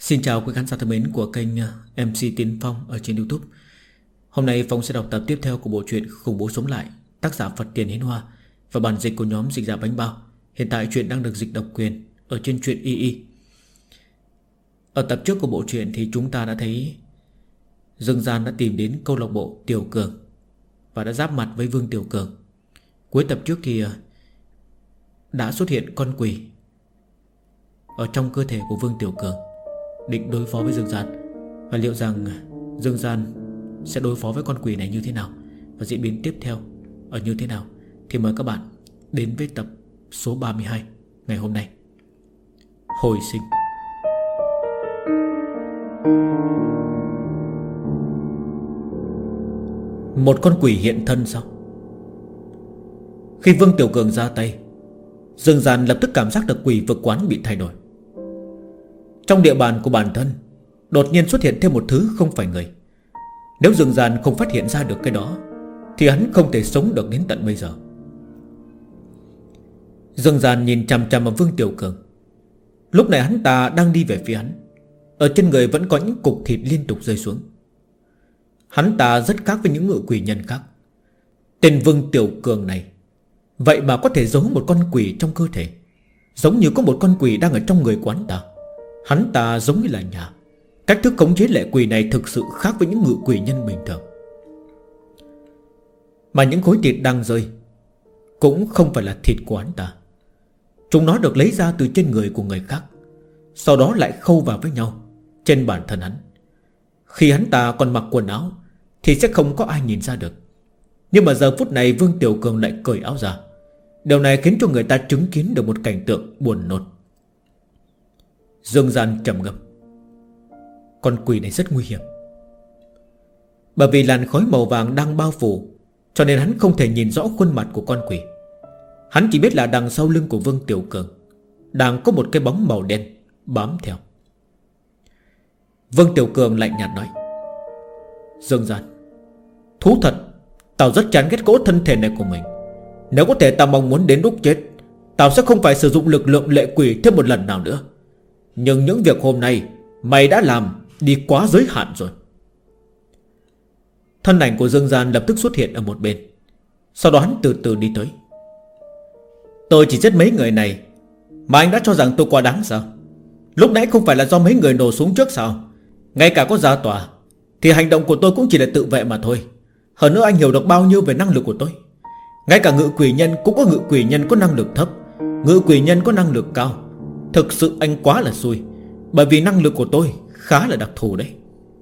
Xin chào quý khán giả thân mến của kênh MC Tiến Phong ở trên YouTube. Hôm nay Phong sẽ đọc tập tiếp theo của bộ truyện Khủng Bố Sống Lại, tác giả Phật Tiền Hiến Hoa và bản dịch của nhóm Dịch Giả Bánh Bao. Hiện tại truyện đang được dịch độc quyền ở trên truyện YY. Ở tập trước của bộ truyện thì chúng ta đã thấy Dương Gian đã tìm đến câu lạc bộ Tiểu Cường và đã giáp mặt với Vương Tiểu Cường. Cuối tập trước thì đã xuất hiện con quỷ ở trong cơ thể của Vương Tiểu Cường, định đối phó với Dương Gian. Và liệu rằng Dương Gian sẽ đối phó với con quỷ này như thế nào, và diễn biến tiếp theo ở như thế nào, thì mời các bạn đến với tập số 32 ngày hôm nay. Hồi sinh. Một con quỷ hiện thân sao? Khi Vương Tiểu Cường ra tay, Dương Gian lập tức cảm giác được quỷ vực quán bị thay đổi. Trong địa bàn của bản thân đột nhiên xuất hiện thêm một thứ không phải người. Nếu Dương Gian không phát hiện ra được cái đó thì hắn không thể sống được đến tận bây giờ. Dương Gian nhìn chằm chằm vào Vương Tiểu Cường. Lúc này hắn ta đang đi về phía hắn. Ở trên người vẫn có những cục thịt liên tục rơi xuống. Hắn ta rất khác với những ngự quỷ nhân khác. Tên Vương Tiểu Cường này vậy mà có thể giấu một con quỷ trong cơ thể, giống như có một con quỷ đang ở trong người quán ta. Hắn ta giống như là nhà. Cách thức khống chế lệ quỷ này thực sự khác với những ngự quỷ nhân bình thường. Mà những khối thịt đang rơi cũng không phải là thịt của hắn ta. Chúng nó được lấy ra từ trên người của người khác, sau đó lại khâu vào với nhau trên bản thân hắn. Khi hắn ta còn mặc quần áo thì sẽ không có ai nhìn ra được. Nhưng mà giờ phút này Vương Tiểu Cường lại cởi áo ra. Điều này khiến cho người ta chứng kiến được một cảnh tượng buồn nôn. Dương Gian trầm ngâm. Con quỷ này rất nguy hiểm. Bởi vì làn khói màu vàng đang bao phủ, cho nên hắn không thể nhìn rõ khuôn mặt của con quỷ. Hắn chỉ biết là đằng sau lưng của Vương Tiểu Cường đang có một cái bóng màu đen bám theo. Vương Tiểu Cường lạnh nhạt nói: Dương Gian, thú thật, tao rất chán ghét cỗ thân thể này của mình. Nếu có thể tao mong muốn đến lúc chết, tao sẽ không phải sử dụng lực lượng lệ quỷ thêm một lần nào nữa. Nhưng những việc hôm nay mày đã làm đi quá giới hạn rồi. Thân ảnh của Dương Gian lập tức xuất hiện ở một bên. Sau đó hắn từ từ đi tới. Tôi chỉ giết mấy người này mà anh đã cho rằng tôi quá đáng sao? Lúc nãy không phải là do mấy người nổ súng trước sao? Ngay cả có ra tòa thì hành động của tôi cũng chỉ là tự vệ mà thôi. Hơn nữa anh hiểu được bao nhiêu về năng lực của tôi? Ngay cả ngự quỷ nhân cũng có ngự quỷ nhân có năng lực thấp, ngự quỷ nhân có năng lực cao. Thực sự anh quá là xui, bởi vì năng lực của tôi khá là đặc thù đấy.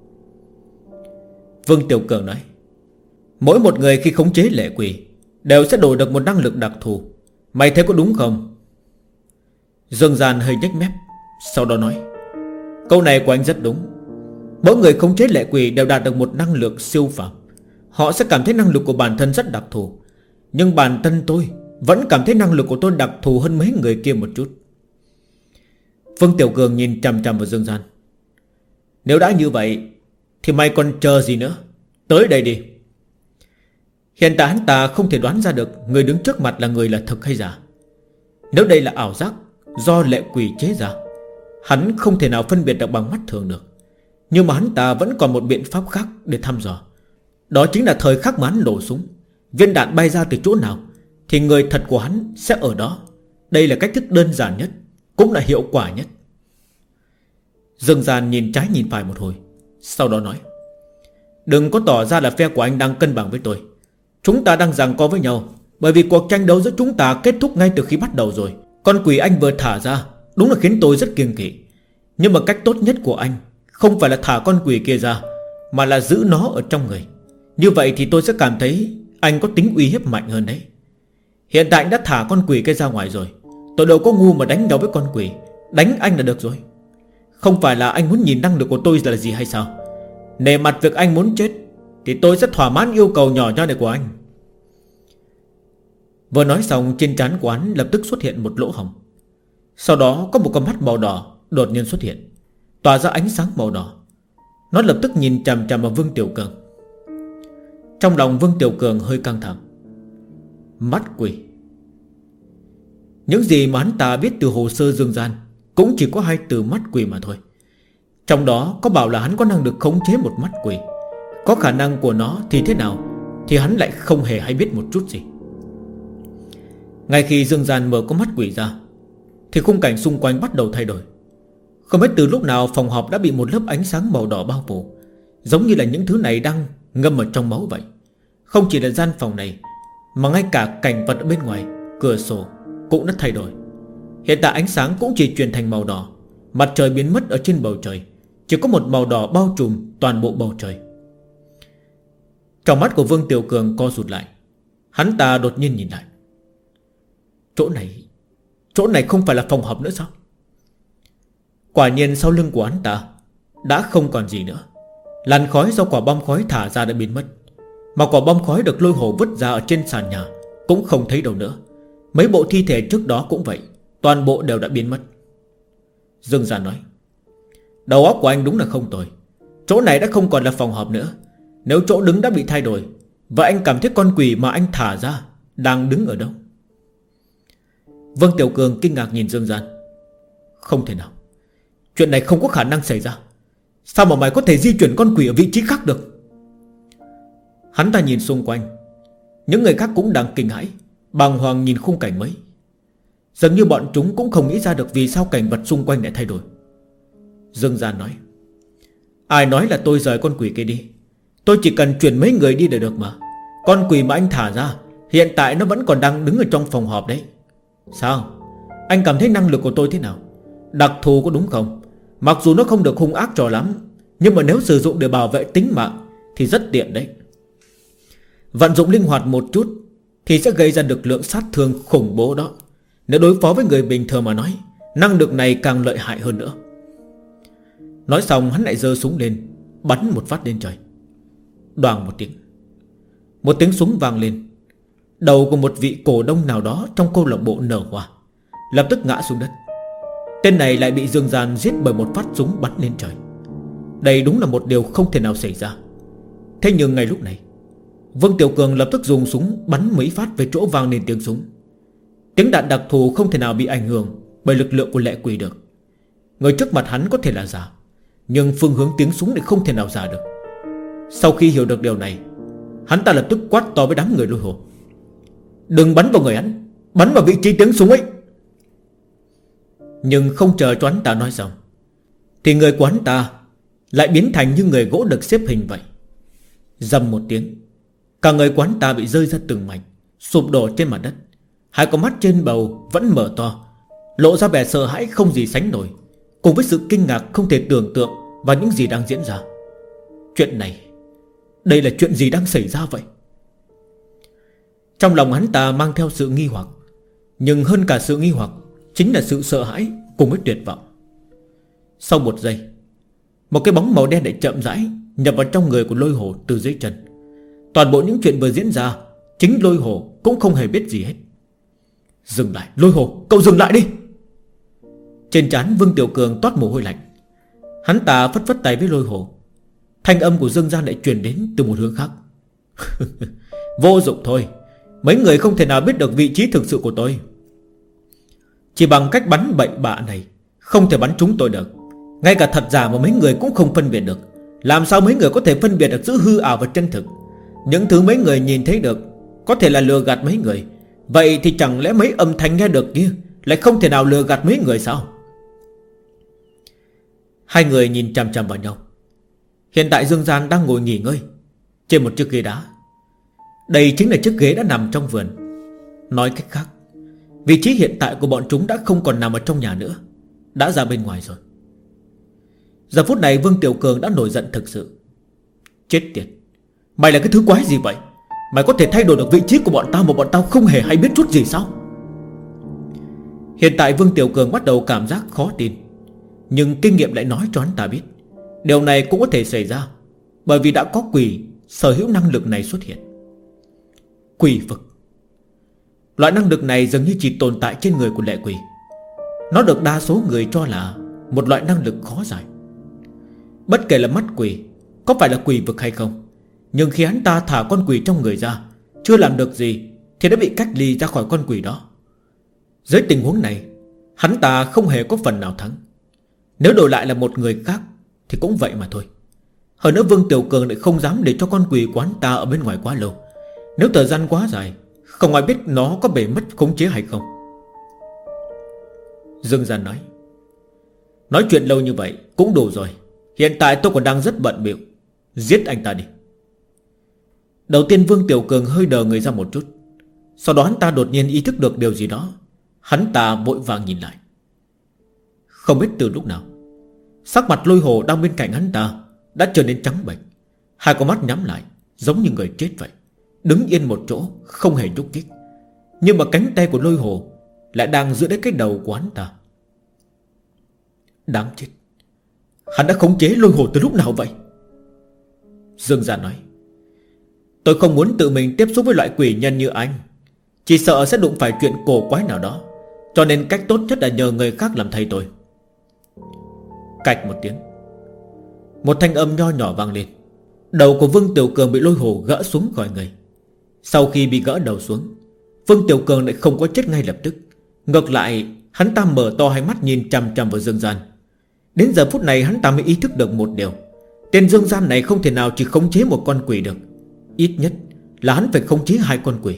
Vương Tiểu Cường nói: mỗi một người khi khống chế lệ quỷ đều sẽ đổi được một năng lực đặc thù. Mày thấy có đúng không? Dương Gian hơi nhếch mép, sau đó nói: câu này của anh rất đúng. Mỗi người khống chế lệ quỷ đều đạt được một năng lực siêu phàm. Họ sẽ cảm thấy năng lực của bản thân rất đặc thù. Nhưng bản thân tôi vẫn cảm thấy năng lực của tôi đặc thù hơn mấy người kia một chút. Vương Tiểu Cường nhìn chằm chằm vào Dương Gian. Nếu đã như vậy thì mày còn chờ gì nữa? Tới đây đi. Hiện tại hắn ta không thể đoán ra được người đứng trước mặt là người là thực hay giả. Nếu đây là ảo giác do lệ quỷ chế ra, hắn không thể nào phân biệt được bằng mắt thường được. Nhưng mà hắn ta vẫn còn một biện pháp khác để thăm dò. Đó chính là thời khắc mà hắn nổ súng, viên đạn bay ra từ chỗ nào thì người thật của hắn sẽ ở đó. Đây là cách thức đơn giản nhất, cũng là hiệu quả nhất. Dương Gian nhìn trái nhìn phải một hồi, sau đó nói: đừng có tỏ ra là phe của anh đang cân bằng với tôi. Chúng ta đang giằng co với nhau, bởi vì cuộc tranh đấu giữa chúng ta kết thúc ngay từ khi bắt đầu rồi. Con quỷ anh vừa thả ra đúng là khiến tôi rất kiêng kỵ. Nhưng mà cách tốt nhất của anh không phải là thả con quỷ kia ra, mà là giữ nó ở trong người. Như vậy thì tôi sẽ cảm thấy anh có tính uy hiếp mạnh hơn đấy. Hiện tại anh đã thả con quỷ kia ra ngoài rồi, tôi đâu có ngu mà đánh nhau với con quỷ. Đánh anh là được rồi. Không phải là anh muốn nhìn năng lực của tôi là gì hay sao? Nề mặt việc anh muốn chết thì tôi sẽ thỏa mãn yêu cầu nhỏ nhoi này của anh. Vừa nói xong, trên trán của hắn lập tức xuất hiện một lỗ hổng. Sau đó có một con mắt màu đỏ đột nhiên xuất hiện, tỏa ra ánh sáng màu đỏ. Nó lập tức nhìn chằm chằm vào Vương Tiểu Cường. Trong lòng Vương Tiểu Cường hơi căng thẳng. Mắt quỷ. Những gì mà hắn ta biết từ hồ sơ Dương Gian cũng chỉ có hai từ mắt quỷ mà thôi. Trong đó có bảo là hắn có năng lực khống chế một mắt quỷ. Có khả năng của nó thì thế nào thì hắn lại không hề hay biết một chút gì. Ngay khi Dương Gian mở con mắt quỷ ra thì khung cảnh xung quanh bắt đầu thay đổi. Không biết từ lúc nào phòng họp đã bị một lớp ánh sáng màu đỏ bao phủ, giống như là những thứ này đang ngâm ở trong máu vậy. Không chỉ là gian phòng này, mà ngay cả cảnh vật ở bên ngoài, cửa sổ cũng đã thay đổi. Hiện tại ánh sáng cũng chỉ chuyển thành màu đỏ. Mặt trời biến mất ở trên bầu trời, chỉ có một màu đỏ bao trùm toàn bộ bầu trời. Trong mắt của Vương Tiểu Cường co rụt lại. Hắn ta đột nhiên nhìn lại. Chỗ này không phải là phòng họp nữa sao? Quả nhiên sau lưng của hắn ta đã không còn gì nữa. Làn khói do quả bom khói thả ra đã biến mất. Mà quả bom khói được Lôi Hổ vứt ra ở trên sàn nhà cũng không thấy đâu nữa. Mấy bộ thi thể trước đó cũng vậy, toàn bộ đều đã biến mất. Dương Gian nói: đầu óc của anh đúng là không tồi. Chỗ này đã không còn là phòng họp nữa. Nếu chỗ đứng đã bị thay đổi, vậy anh cảm thấy con quỷ mà anh thả ra đang đứng ở đâu? Vương Tiểu Cường kinh ngạc nhìn Dương Gian. Không thể nào, chuyện này không có khả năng xảy ra. Sao mà mày có thể di chuyển con quỷ ở vị trí khác được? Hắn ta nhìn xung quanh. Những người khác cũng đang kinh hãi, bàng hoàng nhìn khung cảnh mới. Dường như bọn chúng cũng không nghĩ ra được vì sao cảnh vật xung quanh lại thay đổi. Dương Gian nói: ai nói là tôi rời con quỷ kia đi? Tôi chỉ cần chuyển mấy người đi để được mà. Con quỷ mà anh thả ra hiện tại nó vẫn còn đang đứng ở trong phòng họp đấy. Sao? Anh cảm thấy năng lực của tôi thế nào? Đặc thù có đúng không? Mặc dù nó không được hung ác cho lắm, nhưng mà nếu sử dụng để bảo vệ tính mạng thì rất tiện đấy. Vận dụng linh hoạt một chút thì sẽ gây ra được lượng sát thương khủng bố đó. Nếu đối phó với người bình thường mà nói, năng lực này càng lợi hại hơn nữa. Nói xong hắn lại giơ súng lên, bắn một phát lên trời. Đoàng một tiếng. Một tiếng súng vang lên. Đầu của một vị cổ đông nào đó trong câu lạc bộ nở hoa, lập tức ngã xuống đất. Tên này lại bị Dương Gian giết bởi một phát súng bắn lên trời. Đây đúng là một điều không thể nào xảy ra. Thế nhưng ngay lúc này, Vương Tiểu Cường lập tức dùng súng bắn mấy phát về chỗ vang lên tiếng súng. Tiếng đạn đặc thù không thể nào bị ảnh hưởng bởi lực lượng của lệ quỷ được. Người trước mặt hắn có thể là giả, nhưng phương hướng tiếng súng thì không thể nào giả được. Sau khi hiểu được điều này, hắn ta lập tức quát to với đám người Lôi Hổ: đừng bắn vào người hắn, bắn vào vị trí tiếng súng ấy. Nhưng không chờ cho hắn ta nói xong thì người của hắn ta lại biến thành như người gỗ được xếp hình vậy. Dầm một tiếng, cả người của hắn ta bị rơi ra từng mảnh, sụp đổ trên mặt đất. Hai con mắt trên bầu vẫn mở to, lộ ra vẻ sợ hãi không gì sánh nổi, cùng với sự kinh ngạc không thể tưởng tượng vào những gì đang diễn ra. Chuyện này, đây là chuyện gì đang xảy ra vậy? Trong lòng hắn ta mang theo sự nghi hoặc, nhưng hơn cả sự nghi hoặc chính là sự sợ hãi cùng với tuyệt vọng. Sau một giây, một cái bóng màu đen lại chậm rãi nhập vào trong người của Lôi Hổ từ dưới chân. Toàn bộ những chuyện vừa diễn ra, chính Lôi Hổ cũng không hề biết gì hết. Dừng lại, Lôi Hổ, cậu dừng lại đi! Trên trán Vương Tiểu Cường toát mồ hôi lạnh. Hắn ta phất phất tay với Lôi Hổ. Thanh âm của Dương Gian lại truyền đến từ một hướng khác. Vô dụng thôi, mấy người không thể nào biết được vị trí thực sự của tôi. Chỉ bằng cách bắn bậy bạ này, không thể bắn trúng tôi được. Ngay cả thật giả mà mấy người cũng không phân biệt được. Làm sao mấy người có thể phân biệt được giữa hư ảo và chân thực? Những thứ mấy người nhìn thấy được có thể là lừa gạt mấy người. Vậy thì chẳng lẽ mấy âm thanh nghe được kia lại không thể nào lừa gạt mấy người sao? Hai người nhìn chằm chằm vào nhau. Hiện tại Dương Gian đang ngồi nghỉ ngơi trên một chiếc ghế đá. Đây chính là chiếc ghế đã nằm trong vườn. Nói cách khác, vị trí hiện tại của bọn chúng đã không còn nằm ở trong nhà nữa, đã ra bên ngoài rồi. Giờ phút này Vương Tiểu Cường đã nổi giận thực sự. Chết tiệt, mày là cái thứ quái gì vậy? Mày có thể thay đổi được vị trí của bọn tao mà bọn tao không hề hay biết chút gì sao? Hiện tại Vương Tiểu Cường bắt đầu cảm giác khó tin, nhưng kinh nghiệm lại nói cho hắn ta biết điều này cũng có thể xảy ra, bởi vì đã có quỷ sở hữu năng lực này xuất hiện. Quỷ vực. Loại năng lực này dường như chỉ tồn tại trên người của lệ quỷ. Nó được đa số người cho là một loại năng lực khó giải. Bất kể là mắt quỷ có phải là quỷ vực hay không, nhưng khi hắn ta thả con quỷ trong người ra, chưa làm được gì thì đã bị cách ly ra khỏi con quỷ đó. Dưới tình huống này, hắn ta không hề có phần nào thắng. Nếu đổi lại là một người khác thì cũng vậy mà thôi. Hơn nữa Vương Tiểu Cường lại không dám để cho con quỷ quán ta ở bên ngoài quá lâu. Nếu thời gian quá dài, không ai biết nó có bể mất khống chế hay không. Dương Gian nói chuyện lâu như vậy cũng đủ rồi. Hiện tại tôi còn đang rất bận bịu. Giết anh ta đi. Đầu tiên Vương Tiểu Cường hơi đờ người ra một chút. Sau đó hắn ta đột nhiên ý thức được điều gì đó. Hắn ta vội vàng nhìn lại. Không biết từ lúc nào, sắc mặt Lôi Hồ đang bên cạnh hắn ta đã trở nên trắng bệch, hai con mắt nhắm lại giống như người chết vậy, đứng yên một chỗ không hề nhúc nhích. Nhưng mà cánh tay của Lôi Hồ lại đang giữ lấy cái đầu của hắn ta. Đáng chết, hắn đã khống chế Lôi Hồ từ lúc nào vậy? Dương Gia nói, tôi không muốn tự mình tiếp xúc với loại quỷ nhân như anh, chỉ sợ sẽ đụng phải chuyện cổ quái nào đó, cho nên cách tốt nhất là nhờ người khác làm thầy tôi. Cạch một tiếng, một thanh âm nho nhỏ vang lên. Đầu của Vương Tiểu Cường bị Lôi Hồ gỡ xuống khỏi người. Sau khi bị gỡ đầu xuống, Vương Tiểu Cường lại không có chết ngay lập tức. Ngược lại, hắn ta mở to hai mắt nhìn chằm chằm vào Dương Gian. Đến giờ phút này hắn ta mới ý thức được một điều. Tên Dương Gian này không thể nào chỉ khống chế một con quỷ được. Ít nhất là hắn phải khống chế hai con quỷ.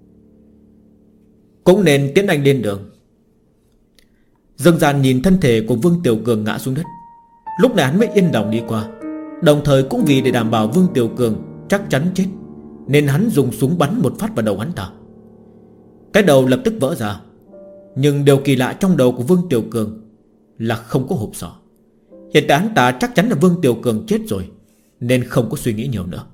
Cũng nên tiến anh lên đường. Dương Gian nhìn thân thể của Vương Tiểu Cường ngã xuống đất. Lúc này hắn mới yên lòng đi qua. Đồng thời cũng vì để đảm bảo Vương Tiểu Cường chắc chắn chết, nên hắn dùng súng bắn một phát vào đầu hắn ta. Cái đầu lập tức vỡ ra. Nhưng điều kỳ lạ trong đầu của Vương Tiểu Cường là không có hộp sọ. Hiện tại hắn ta chắc chắn là Vương Tiểu Cường chết rồi, nên không có suy nghĩ nhiều nữa.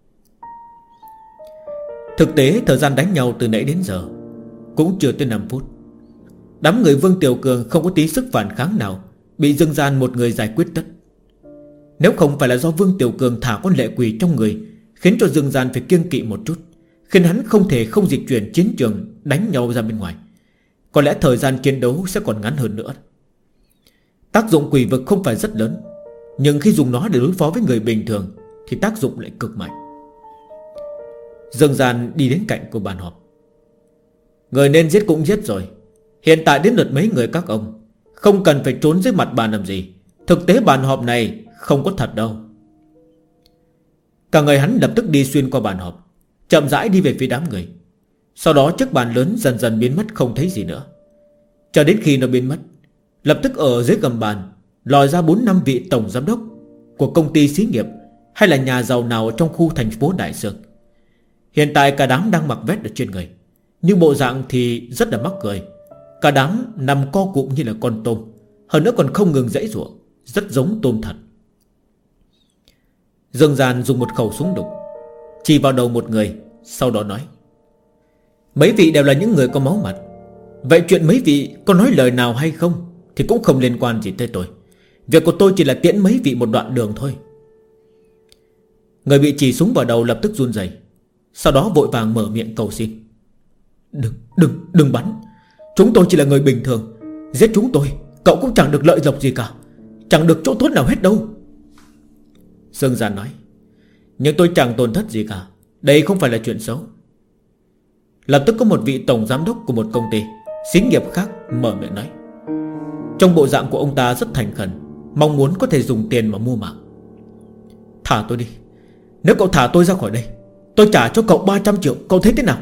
Thực tế thời gian đánh nhau từ nãy đến giờ cũng chưa tới 5 phút. Đám người Vương Tiểu Cường không có tí sức phản kháng nào, bị Dương Gian một người giải quyết tất. Nếu không phải là do Vương Tiểu Cường thả con lệ quỷ trong người, khiến cho Dương Gian phải kiêng kỵ một chút, khiến hắn không thể không dịch chuyển chiến trường đánh nhau ra bên ngoài, có lẽ thời gian chiến đấu sẽ còn ngắn hơn nữa. Tác dụng quỷ vực không phải rất lớn, nhưng khi dùng nó để đối phó với người bình thường thì tác dụng lại cực mạnh. Dương Gian đi đến cạnh của bàn họp. Người nên giết cũng giết rồi, hiện tại đến lượt mấy người các ông, không cần phải trốn dưới mặt bàn làm gì. Thực tế bàn họp này không có thật đâu. Cả người hắn lập tức đi xuyên qua bàn họp, chậm rãi đi về phía đám người. Sau đó chiếc bàn lớn dần dần biến mất không thấy gì nữa. Cho đến khi nó biến mất, lập tức ở dưới gầm bàn lòi ra 4-5 vị tổng giám đốc của công ty xí nghiệp hay là nhà giàu nào trong khu thành phố Đại Sương. Hiện tại cả đám đang mặc vest ở trên người, nhưng bộ dạng thì rất là mắc cười. Cả đám nằm co cụm như là con tôm, hơn nữa còn không ngừng giãy giụa, rất giống tôm thật. Dương Gian dùng một khẩu súng đục chỉ vào đầu một người, sau đó nói, mấy vị đều là những người có máu mặt. Vậy chuyện mấy vị có nói lời nào hay không thì cũng không liên quan gì tới tôi. Việc của tôi chỉ là tiễn mấy vị một đoạn đường thôi. Người bị chỉ súng vào đầu lập tức run rẩy, sau đó vội vàng mở miệng cầu xin. Đừng bắn. Chúng tôi chỉ là người bình thường. Giết chúng tôi, cậu cũng chẳng được lợi lộc gì cả, chẳng được chỗ tốt nào hết đâu. Dương Gian nói, nhưng tôi chẳng tổn thất gì cả, đây không phải là chuyện xấu. Lập tức có một vị tổng giám đốc của một công ty xí nghiệp khác mở miệng nói. Trong bộ dạng của ông ta rất thành khẩn, mong muốn có thể dùng tiền mà mua mạng. Thả tôi đi. Nếu cậu thả tôi ra khỏi đây, tôi trả cho cậu 300 triệu, cậu thấy thế nào?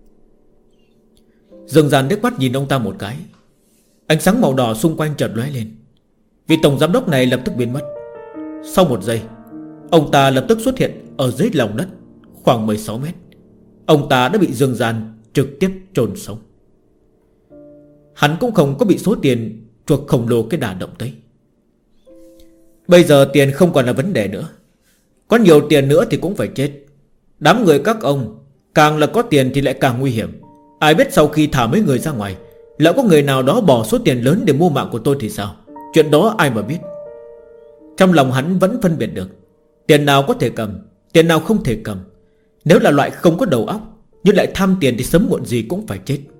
Dương Gian liếc mắt nhìn ông ta một cái. Ánh sáng màu đỏ xung quanh chợt lóe lên. Vị tổng giám đốc này lập tức biến mất. Sau một giây, ông ta lập tức xuất hiện ở dưới lòng đất khoảng 16 mét. Ông ta đã bị Dương Gian trực tiếp chôn sống. Hắn cũng không có bị số tiền chuộc khổng lồ cái đà động tới. Bây giờ tiền không còn là vấn đề nữa. Có nhiều tiền nữa thì cũng phải chết. Đám người các ông càng là có tiền thì lại càng nguy hiểm. Ai biết sau khi thả mấy người ra ngoài, lỡ có người nào đó bỏ số tiền lớn để mua mạng của tôi thì sao? Chuyện đó ai mà biết. Trong lòng hắn vẫn phân biệt được tiền nào có thể cầm, tiền nào không thể cầm. Nếu là loại không có đầu óc nhưng lại tham tiền thì sớm muộn gì cũng phải chết.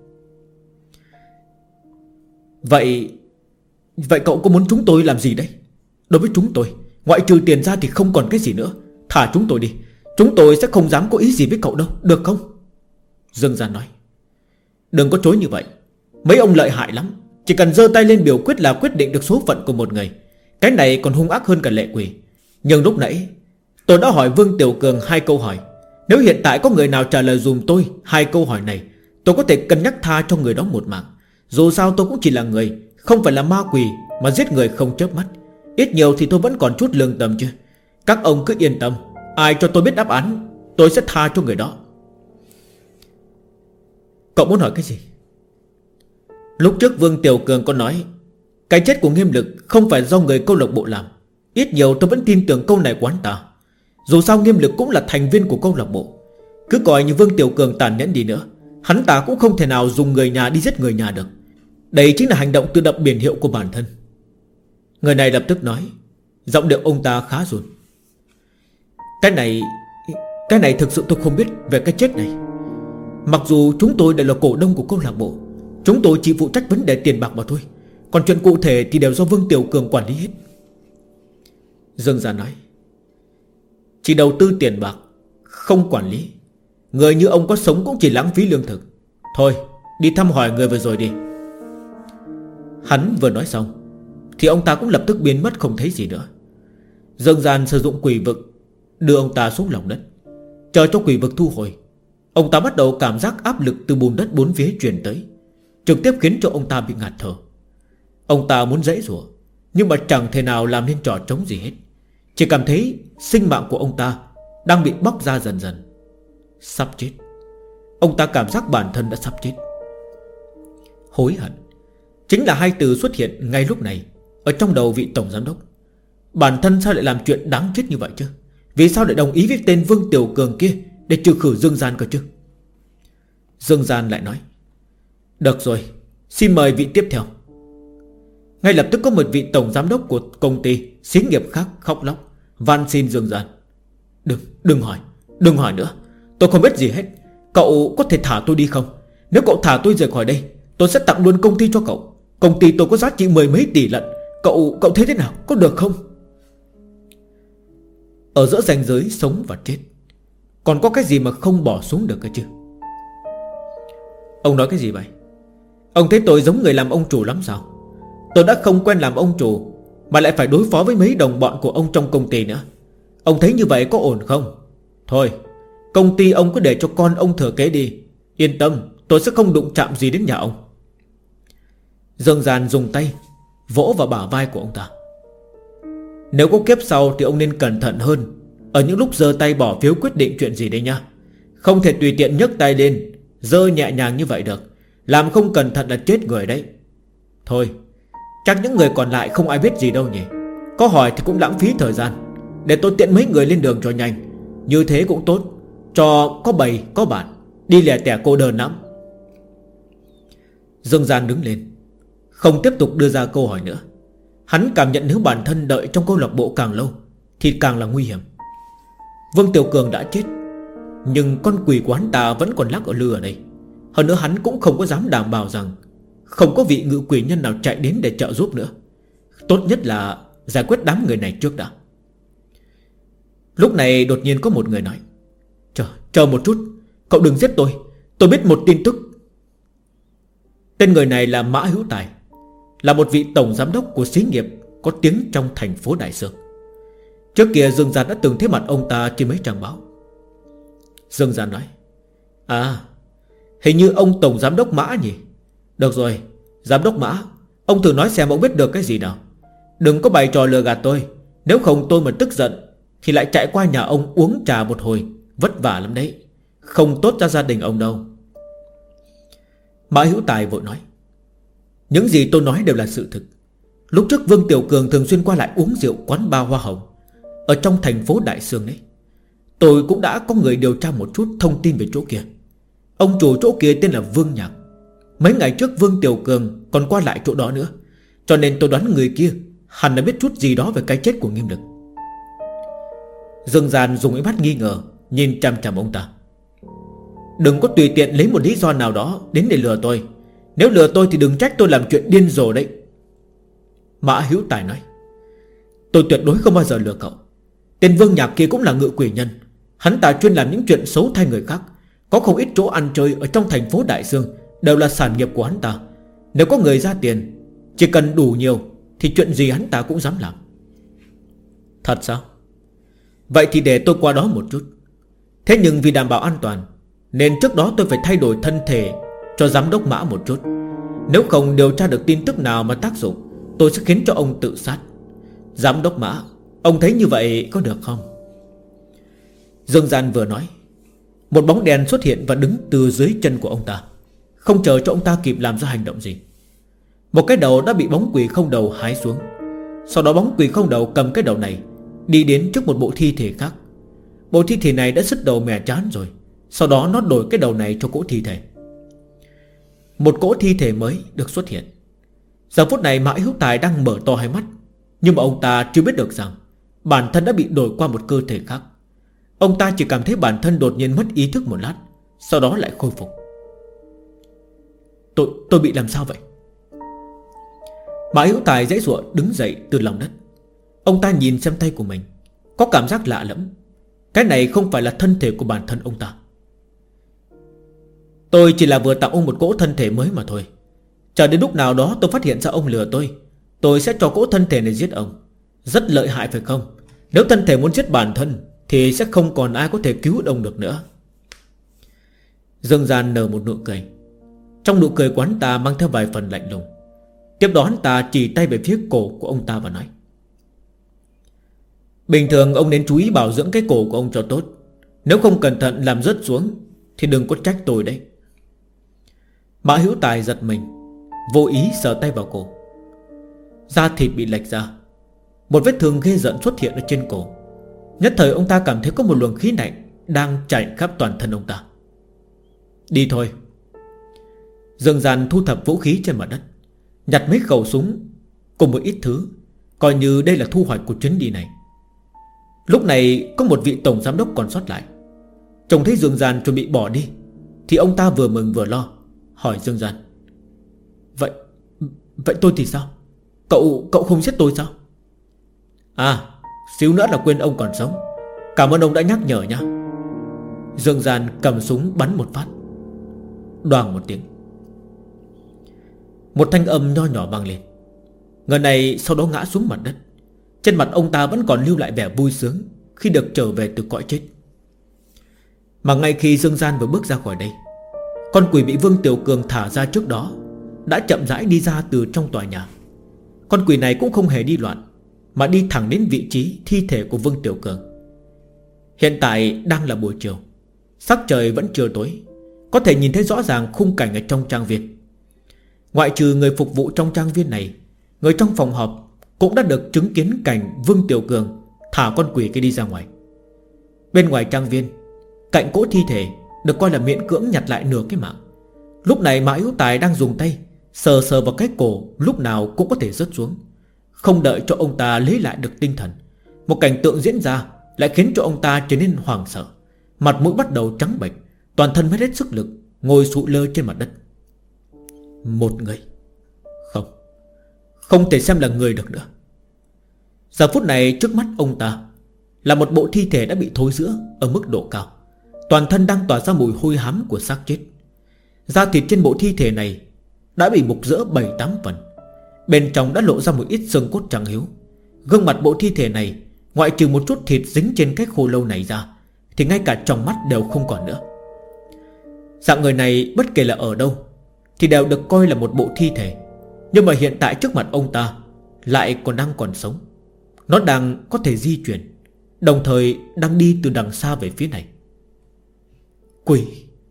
Vậy cậu có muốn chúng tôi làm gì đây? Đối với chúng tôi, ngoại trừ tiền ra thì không còn cái gì nữa. Thả chúng tôi đi, chúng tôi sẽ không dám có ý gì với cậu đâu, được không? Dương Gian nói. Đừng có chối như vậy. Mấy ông lợi hại lắm, chỉ cần giơ tay lên biểu quyết là quyết định được số phận của một người. Cái này còn hung ác hơn cả lệ quỷ. Nhưng lúc nãy tôi đã hỏi Vương Tiểu Cường 2 câu hỏi. Nếu hiện tại có người nào trả lời dùm tôi 2 câu hỏi này, tôi có thể cân nhắc tha cho người đó một mạng. Dù sao tôi cũng chỉ là người, không phải là ma quỷ mà giết người không chớp mắt. Ít nhiều thì tôi vẫn còn chút lương tâm chứ. Các ông cứ yên tâm, ai cho tôi biết đáp án, tôi sẽ tha cho người đó. Cậu muốn hỏi cái gì? Lúc trước Vương Tiểu Cường có nói cái chết của Nghiêm Lực không phải do người câu lạc bộ làm. Ít nhiều tôi vẫn tin tưởng câu này của hắn ta. Dù sao Nghiêm Lực cũng là thành viên của câu lạc bộ. Cứ coi như Vương Tiểu Cường tàn nhẫn đi nữa, hắn ta cũng không thể nào dùng người nhà đi giết người nhà được. Đây chính là hành động tự đập biển hiệu của bản thân. Người này lập tức nói, giọng điệu ông ta khá run. Cái này thực sự tôi không biết về cái chết này. Mặc dù chúng tôi đều là cổ đông của câu lạc bộ, chúng tôi chỉ phụ trách vấn đề tiền bạc mà thôi. Còn chuyện cụ thể thì đều do Vương Tiểu Cường quản lý hết. Dương Gia nói, chỉ đầu tư tiền bạc, không quản lý. Người như ông có sống cũng chỉ lãng phí lương thực. Thôi đi thăm hỏi người vừa rồi đi. Hắn vừa nói xong thì ông ta cũng lập tức biến mất không thấy gì nữa. Dương Gian sử dụng quỷ vực đưa ông ta xuống lòng đất. Chờ cho quỷ vực thu hồi, ông ta bắt đầu cảm giác áp lực từ bùn đất bốn phía truyền tới, trực tiếp khiến cho ông ta bị ngạt thở. Ông ta muốn giãy giụa, nhưng mà chẳng thể nào làm nên trò trống gì hết. Chỉ cảm thấy sinh mạng của ông ta đang bị bóc ra dần dần. Sắp chết. Ông ta cảm giác bản thân đã sắp chết. Hối hận chính là 2 từ xuất hiện ngay lúc này ở trong đầu vị tổng giám đốc. Bản thân sao lại làm chuyện đáng chết như vậy chứ? Vì sao lại đồng ý với tên Vương Tiểu Cường kia để trừ khử Dương Gian cơ chứ? Dương Gian lại nói, được rồi, xin mời vị tiếp theo. Ngay lập tức có một vị tổng giám đốc của công ty xí nghiệp khác khóc lóc van xin Dương Gian, Đừng hỏi nữa. Tôi không biết gì hết. Cậu có thể thả tôi đi không? Nếu cậu thả tôi rời khỏi đây, tôi sẽ tặng luôn công ty cho cậu. Công ty tôi có giá trị 10 mấy tỷ lận. Cậu thấy thế nào? Có được không? Ở giữa ranh giới sống và chết, còn có cái gì mà không bỏ xuống được cơ chứ? Ông nói cái gì vậy? Ông thấy tôi giống người làm ông chủ lắm sao? Tôi đã không quen làm ông chủ mà lại phải đối phó với mấy đồng bọn của ông trong công ty nữa. Ông thấy như vậy có ổn không? Thôi, công ty ông cứ để cho con ông thừa kế đi. Yên tâm, tôi sẽ không đụng chạm gì đến nhà ông. Dương Gian dùng tay vỗ vào bả vai của ông ta. Nếu có kiếp sau thì ông nên cẩn thận hơn ở những lúc giơ tay bỏ phiếu quyết định chuyện gì đấy nha. Không thể tùy tiện nhấc tay lên giơ nhẹ nhàng như vậy được. Làm không cẩn thận là chết người đấy. Thôi, chắc những người còn lại không ai biết gì đâu nhỉ. Có hỏi thì cũng lãng phí thời gian. Để tôi tiện mấy người lên đường cho nhanh. Như thế cũng tốt, cho có bầy có bạn. Đi lẻ tẻ cô đơn lắm. Dương Gian đứng lên, không tiếp tục đưa ra câu hỏi nữa. Hắn cảm nhận nếu bản thân đợi trong câu lạc bộ càng lâu thì càng là nguy hiểm. Vương Tiểu Cường đã chết, nhưng con quỷ của hắn ta vẫn còn lắc ở lư ở đây. Hơn nữa hắn cũng không có dám đảm bảo rằng không có vị ngự quỷ nhân nào chạy đến để trợ giúp nữa. Tốt nhất là giải quyết đám người này trước đã. Lúc này đột nhiên có một người nói, Chờ một chút, cậu đừng giết tôi biết một tin tức. Tên người này là Mã Hữu Tài, là một vị tổng giám đốc của xí nghiệp có tiếng trong thành phố Đại Sương. Trước kia Dương Gian đã từng thấy mặt ông ta trên mấy trang báo. Dương Gian nói, hình như ông tổng giám đốc Mã nhỉ? Được rồi, giám đốc Mã, ông thử nói xem ông biết được cái gì nào. Đừng có bày trò lừa gạt tôi. Nếu không tôi mà tức giận thì lại chạy qua nhà ông uống trà một hồi. Vất vả lắm đấy, không tốt cho gia đình ông đâu. Mã Hữu Tài vội nói, những gì tôi nói đều là sự thực. Lúc trước Vương Tiểu Cường thường xuyên qua lại uống rượu quán bar Hoa Hồng ở trong thành phố Đại Sương đấy. Tôi cũng đã có người điều tra một chút thông tin về chỗ kia. Ông chủ chỗ kia tên là Vương Nhạc. Mấy ngày trước Vương Tiểu Cường còn qua lại chỗ đó nữa, cho nên tôi đoán người kia hẳn là biết chút gì đó về cái chết của Nghiêm Lực. Dương Gian dùng ánh mắt nghi ngờ nhìn chằm chằm ông ta. Đừng có tùy tiện lấy một lý do nào đó đến để lừa tôi. Nếu lừa tôi thì đừng trách tôi làm chuyện điên rồ đấy. Mã Hữu Tài nói, tôi tuyệt đối không bao giờ lừa cậu. Tên Vương Nhạc kia cũng là ngự quỷ nhân. Hắn ta chuyên làm những chuyện xấu thay người khác. Có không ít chỗ ăn chơi ở trong thành phố Đại Sương đều là sản nghiệp của hắn ta. Nếu có người ra tiền, chỉ cần đủ nhiều thì chuyện gì hắn ta cũng dám làm. Thật sao? Vậy thì để tôi qua đó một chút. Thế nhưng vì đảm bảo an toàn nên trước đó tôi phải thay đổi thân thể cho giám đốc Mã một chút. Nếu không điều tra được tin tức nào mà tác dụng, tôi sẽ khiến cho ông tự sát. Giám đốc Mã, ông thấy như vậy có được không? Dương Gian vừa nói, một bóng đèn xuất hiện và đứng từ dưới chân của ông ta. Không chờ cho ông ta kịp làm ra hành động gì, một cái đầu đã bị bóng quỷ không đầu hái xuống. Sau đó bóng quỷ không đầu cầm cái đầu này đi đến trước một bộ thi thể khác. Bộ thi thể này đã sứt đầu mẻ chán rồi. Sau đó nó đổi cái đầu này cho cỗ thi thể. Một cỗ thi thể mới được xuất hiện. Giờ phút này Mã Hữu Tài đang mở to hai mắt, nhưng mà ông ta chưa biết được rằng bản thân đã bị đổi qua một cơ thể khác. Ông ta chỉ cảm thấy bản thân đột nhiên mất ý thức một lát, sau đó lại khôi phục. Tôi bị làm sao vậy? Mã Hữu Tài giãy giụa đứng dậy từ lòng đất. Ông ta nhìn xem tay của mình, có cảm giác lạ lẫm. Cái này không phải là thân thể của bản thân ông ta. Tôi chỉ là vừa tặng ông một cỗ thân thể mới mà thôi. Chờ đến lúc nào đó tôi phát hiện ra ông lừa tôi sẽ cho cỗ thân thể này giết ông. Rất lợi hại phải không? Nếu thân thể muốn giết bản thân thì sẽ không còn ai có thể cứu ông được nữa. Dương Gian nở một nụ cười. Trong nụ cười của hắn ta mang theo vài phần lạnh lùng. Tiếp đó hắn ta chỉ tay về phía cổ của ông ta và nói: bình thường ông nên chú ý bảo dưỡng cái cổ của ông cho tốt. Nếu không cẩn thận làm rớt xuống thì đừng có trách tôi đấy. Mã Hữu Tài giật mình, vô ý sờ tay vào cổ. Da thịt bị lệch ra, một vết thương ghê rợn xuất hiện ở trên cổ. Nhất thời ông ta cảm thấy có một luồng khí lạnh đang chạy khắp toàn thân ông ta. Đi thôi. Dương Gian thu thập vũ khí trên mặt đất, nhặt mấy khẩu súng cùng một ít thứ, coi như đây là thu hoạch của chuyến đi này. Lúc này có một vị tổng giám đốc còn sót lại. Trông thấy Dương Gian chuẩn bị bỏ đi thì ông ta vừa mừng vừa lo, hỏi Dương Gian: Vậy tôi thì sao? Cậu không giết tôi sao? À, xíu nữa là quên ông còn sống. Cảm ơn ông đã nhắc nhở nha. Dương Gian cầm súng bắn một phát. Đoàng một tiếng, một thanh âm nho nhỏ vang lên. Người này sau đó ngã xuống mặt đất. Trên mặt ông ta vẫn còn lưu lại vẻ vui sướng khi được trở về từ cõi chết. Mà ngay khi Dương Gian vừa bước ra khỏi đây, con quỷ bị Vương Tiểu Cường thả ra trước đó đã chậm rãi đi ra từ trong tòa nhà. Con quỷ này cũng không hề đi loạn, mà đi thẳng đến vị trí thi thể của Vương Tiểu Cường. Hiện tại đang là buổi chiều, sắc trời vẫn chưa tối, có thể nhìn thấy rõ ràng khung cảnh ở trong trang viên. Ngoại trừ người phục vụ trong trang viên này, người trong phòng họp cũng đã được chứng kiến cảnh Vương Tiểu Cường thả con quỷ kia đi ra ngoài. Bên ngoài trang viên, cạnh cỗ thi thể được coi là miễn cưỡng nhặt lại nửa cái mạng. Lúc này Mã Hữu Tài đang dùng tay sờ sờ vào cái cổ lúc nào cũng có thể rớt xuống. Không đợi cho ông ta lấy lại được tinh thần, một cảnh tượng diễn ra lại khiến cho ông ta trở nên hoảng sợ. Mặt mũi bắt đầu trắng bệch, toàn thân mất hết sức lực, ngồi sụ lơ trên mặt đất. Một người, không thể xem là người được nữa. Giờ phút này trước mắt ông ta là một bộ thi thể đã bị thối rữa ở mức độ cao. Toàn thân đang tỏa ra mùi hôi hám của xác chết. Da thịt trên bộ thi thể này đã bị mục rỡ 7-8 phần. Bên trong đã lộ ra một ít xương cốt trắng hiếu. Gương mặt bộ thi thể này, ngoại trừ một chút thịt dính trên cái khô lâu này ra, thì ngay cả trong mắt đều không còn nữa. Dạng người này bất kể là ở đâu thì đều được coi là một bộ thi thể. Nhưng mà hiện tại trước mặt ông ta lại còn sống. Nó đang có thể di chuyển, đồng thời đang đi từ đằng xa về phía này. Quỷ.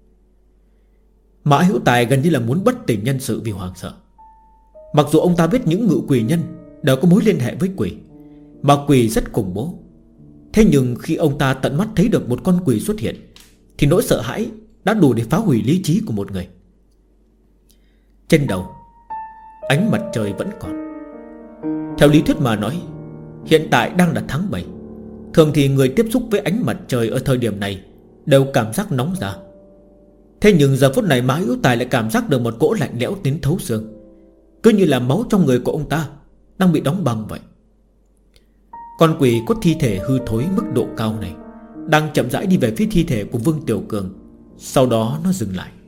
Mã Hữu Tài gần như là muốn bất tỉnh nhân sự vì hoảng sợ. Mặc dù ông ta biết những ngự quỷ nhân đều có mối liên hệ với quỷ, mà quỷ rất khủng bố. Thế nhưng khi ông ta tận mắt thấy được một con quỷ xuất hiện thì nỗi sợ hãi đã đủ để phá hủy lý trí của một người. Trên đầu ánh mặt trời vẫn còn. Theo lý thuyết mà nói, hiện tại đang là tháng 7. Thường thì người tiếp xúc với ánh mặt trời ở thời điểm này đều cảm giác nóng ra. Thế nhưng giờ phút này Mã Hữu Tài lại cảm giác được một cỗ lạnh lẽo đến thấu xương, cứ như là máu trong người của ông ta đang bị đóng băng vậy. Con quỷ có thi thể hư thối mức độ cao này đang chậm rãi đi về phía thi thể của Vương Tiểu Cường. Sau đó nó dừng lại.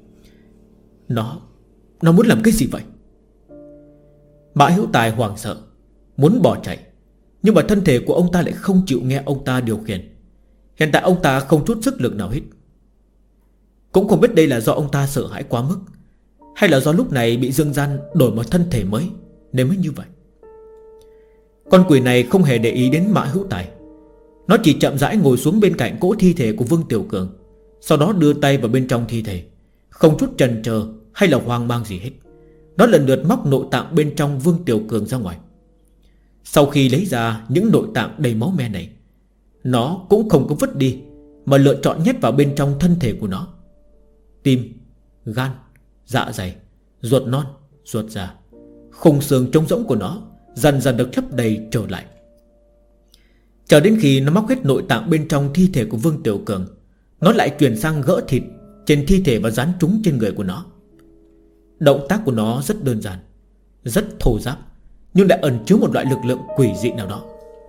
Nó muốn làm cái gì vậy? Mã Hữu Tài hoảng sợ, muốn bỏ chạy. Nhưng mà thân thể của ông ta lại không chịu nghe ông ta điều khiển. Hiện tại ông ta không chút sức lực nào hết. Cũng không biết đây là do ông ta sợ hãi quá mức, hay là do lúc này bị Dương Gian đổi một thân thể mới nên mới như vậy. Con quỷ này không hề để ý đến Mã Hữu Tài. Nó chỉ chậm rãi ngồi xuống bên cạnh cỗ thi thể của Vương Tiểu Cường, sau đó đưa tay vào bên trong thi thể, không chút chần chờ hay là hoang mang gì hết. Nó lần lượt móc nội tạng bên trong Vương Tiểu Cường ra ngoài. Sau khi lấy ra những nội tạng đầy máu me này, nó cũng không có vứt đi, mà lựa chọn nhét vào bên trong thân thể của nó. Tim, gan, dạ dày, ruột non, ruột già, khung xương trống rỗng của nó dần dần được lấp đầy trở lại. Chờ đến khi nó móc hết nội tạng bên trong thi thể của Vương Tiểu Cường, nó lại chuyển sang gỡ thịt trên thi thể và dán chúng trên người của nó. Động tác của nó rất đơn giản, rất thô ráp, nhưng lại ẩn chứa một loại lực lượng quỷ dị nào đó.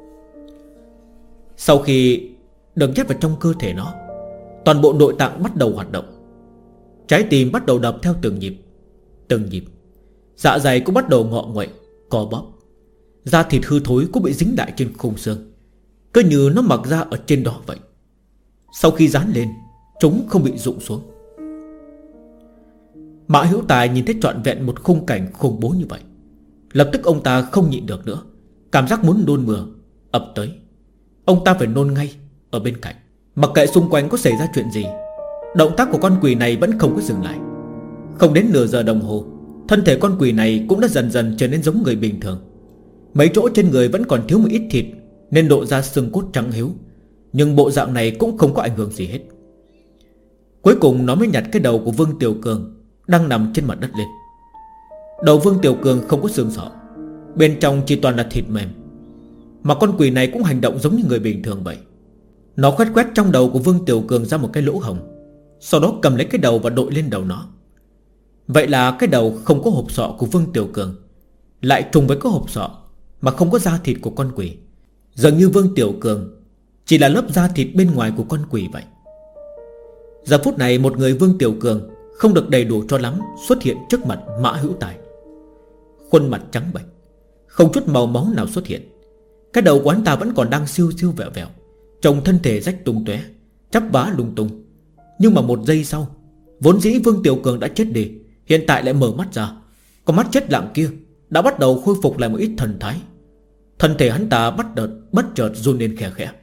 Sau khi được nhét vào trong cơ thể nó, toàn bộ nội tạng bắt đầu hoạt động. Trái tim bắt đầu đập theo từng nhịp, từng nhịp. Dạ dày cũng bắt đầu ngọ nguậy, co bóp. Da thịt hư thối cũng bị dính lại trên khung xương, cứ như nó mặc ra ở trên đó vậy. Sau khi dán lên, chúng không bị rụng xuống. Mã Hữu Tài nhìn thấy trọn vẹn một khung cảnh khủng bố như vậy, lập tức ông ta không nhịn được nữa, cảm giác muốn nôn mửa ập tới. Ông ta phải nôn ngay ở bên cạnh. Mặc kệ xung quanh có xảy ra chuyện gì, động tác của con quỷ này vẫn không có dừng lại. Không đến nửa giờ đồng hồ, thân thể con quỷ này cũng đã dần dần trở nên giống người bình thường. Mấy chỗ trên người vẫn còn thiếu một ít thịt nên lộ ra xương cốt trắng hiếu, nhưng bộ dạng này cũng không có ảnh hưởng gì hết. Cuối cùng nó mới nhặt cái đầu của Vương Tiểu Cường đang nằm trên mặt đất lên. Đầu Vương Tiểu Cường không có xương sọ, bên trong chỉ toàn là thịt mềm. Mà con quỷ này cũng hành động giống như người bình thường vậy. Nó khoét quét trong đầu của Vương Tiểu Cường ra một cái lỗ hổng, sau đó cầm lấy cái đầu và đội lên đầu nó. Vậy là cái đầu không có hộp sọ của Vương Tiểu Cường lại trùng với cái hộp sọ mà không có da thịt của con quỷ. Dường như Vương Tiểu Cường chỉ là lớp da thịt bên ngoài của con quỷ vậy. Giờ phút này một người Vương Tiểu Cường không được đầy đủ cho lắm xuất hiện trước mặt Mã Hữu Tài. Khuôn mặt trắng bệch, không chút màu máu nào xuất hiện. Cái đầu của hắn ta vẫn còn đang siêu siêu vẹo vẹo, trông thân thể rách tung tóe, chắp vá lung tung. Nhưng mà một giây sau, vốn dĩ Vương Tiểu Cường đã chết đi, hiện tại lại mở mắt ra. Con mắt chết lặng kia đã bắt đầu khôi phục lại một ít thần thái. Thân thể hắn ta bất chợt run lên khẽ khẽ.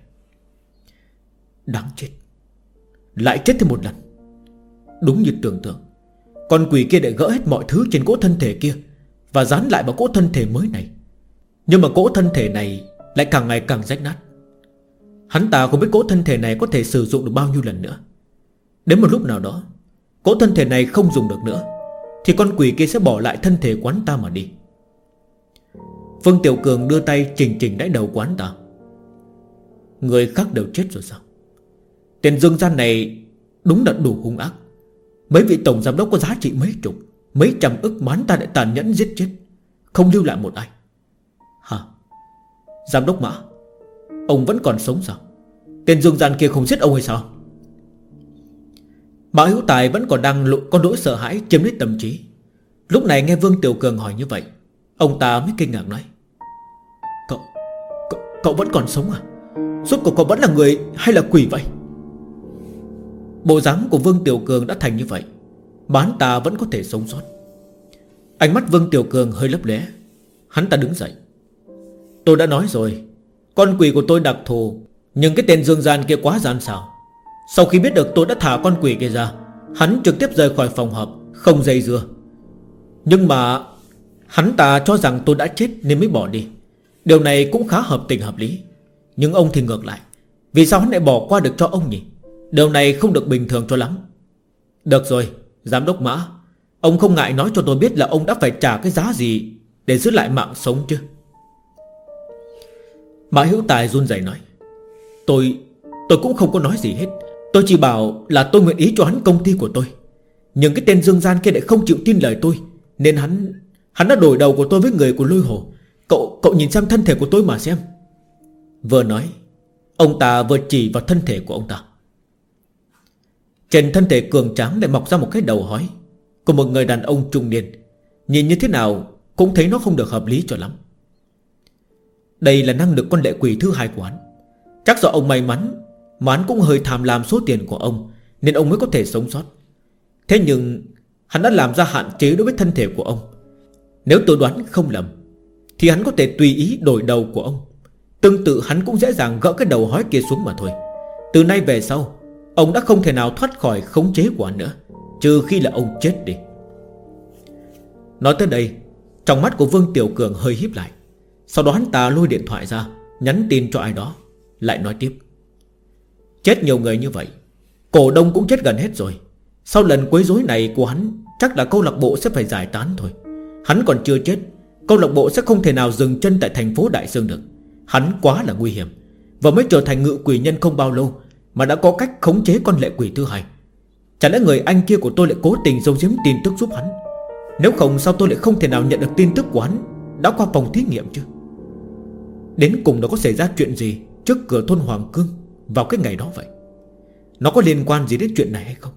Đáng chết, lại chết thêm một lần. Đúng như tưởng tượng, con quỷ kia đã gỡ hết mọi thứ trên cỗ thân thể kia và dán lại vào cỗ thân thể mới này. Nhưng mà cỗ thân thể này lại càng ngày càng rách nát. Hắn ta không biết cỗ thân thể này có thể sử dụng được bao nhiêu lần nữa. Đến một lúc nào đó, cỗ thân thể này không dùng được nữa, thì con quỷ kia sẽ bỏ lại thân thể quán ta mà đi. Vương Tiểu Cường đưa tay chỉnh chỉnh đáy đầu quán ta. Người khác đều chết rồi sao? Tên Dương Gian này đúng là đủ hung ác. Mấy vị tổng giám đốc có giá trị mấy chục, mấy trăm ức mà hắn ta lại tàn nhẫn giết chết, không lưu lại một ai. Hả? Giám đốc Mã, ông vẫn còn sống sao? Tên Dương Gian kia không giết ông hay sao? Mã Hữu Tài vẫn còn đang có nỗi sợ hãi chiếm lấy tâm trí. Lúc này nghe Vương Tiểu Cường hỏi như vậy, ông ta mới kinh ngạc nói: Cậu vẫn còn sống à? Rốt cuộc cậu vẫn là người hay là quỷ vậy? Bộ dáng của Vương Tiểu Cường đã thành như vậy, bán ta vẫn có thể sống sót. Ánh mắt Vương Tiểu Cường hơi lấp lóe. Hắn ta đứng dậy. Tôi đã nói rồi, con quỷ của tôi đặc thù, nhưng cái tên Dương Gian kia quá gian xảo. Sau khi biết được tôi đã thả con quỷ kia ra, hắn trực tiếp rời khỏi phòng họp, không dây dưa. Nhưng mà hắn ta cho rằng tôi đã chết nên mới bỏ đi. Điều này cũng khá hợp tình hợp lý. Nhưng ông thì ngược lại, vì sao hắn lại bỏ qua được cho ông nhỉ? Điều này không được bình thường cho lắm. Được rồi, giám đốc Mã, ông không ngại nói cho tôi biết là ông đã phải trả cái giá gì để giữ lại mạng sống chứ? Mã Hữu Tài run rẩy nói: Tôi cũng không có nói gì hết. Tôi chỉ bảo là tôi nguyện ý cho hắn công ty của tôi. Nhưng cái tên Dương Gian kia lại không chịu tin lời tôi, nên hắn đã đổi đầu của tôi với người của Lôi Hồ. Cậu nhìn xem thân thể của tôi mà xem. Vừa nói, ông ta vừa chỉ vào thân thể của ông ta. Trên thân thể cường tráng lại mọc ra một cái đầu hói của một người đàn ông trung niên. Nhìn như thế nào cũng thấy nó không được hợp lý cho lắm. Đây là năng lực con lệ quỷ thứ hai của hắn. Chắc do ông may mắn mà hắn cũng hơi tham lam số tiền của ông, nên ông mới có thể sống sót. Thế nhưng hắn đã làm ra hạn chế đối với thân thể của ông. Nếu tôi đoán không lầm thì hắn có thể tùy ý đổi đầu của ông. Tương tự hắn cũng dễ dàng gỡ cái đầu hói kia xuống mà thôi. Từ nay về sau, ông đã không thể nào thoát khỏi khống chế của hắn nữa, trừ khi là ông chết đi. Nói tới đây, trong mắt của Vương Tiểu Cường hơi híp lại. Sau đó hắn ta lôi điện thoại ra, nhắn tin cho ai đó, lại nói tiếp. Chết nhiều người như vậy, cổ đông cũng chết gần hết rồi. Sau lần quấy rối này của hắn, chắc là câu lạc bộ sẽ phải giải tán thôi. Hắn còn chưa chết, câu lạc bộ sẽ không thể nào dừng chân tại thành phố Đại Sương được. Hắn quá là nguy hiểm, và mới trở thành ngự quỷ nhân không bao lâu mà đã có cách khống chế con lệ quỷ thứ hai. Chẳng lẽ người anh kia của tôi lại cố tình giấu giếm tin tức giúp hắn? Nếu không sao tôi lại không thể nào nhận được tin tức của hắn đã qua phòng thí nghiệm chứ? Đến cùng nó có xảy ra chuyện gì trước cửa thôn Hoàng Cương vào cái ngày đó vậy? Nó có liên quan gì đến chuyện này hay không?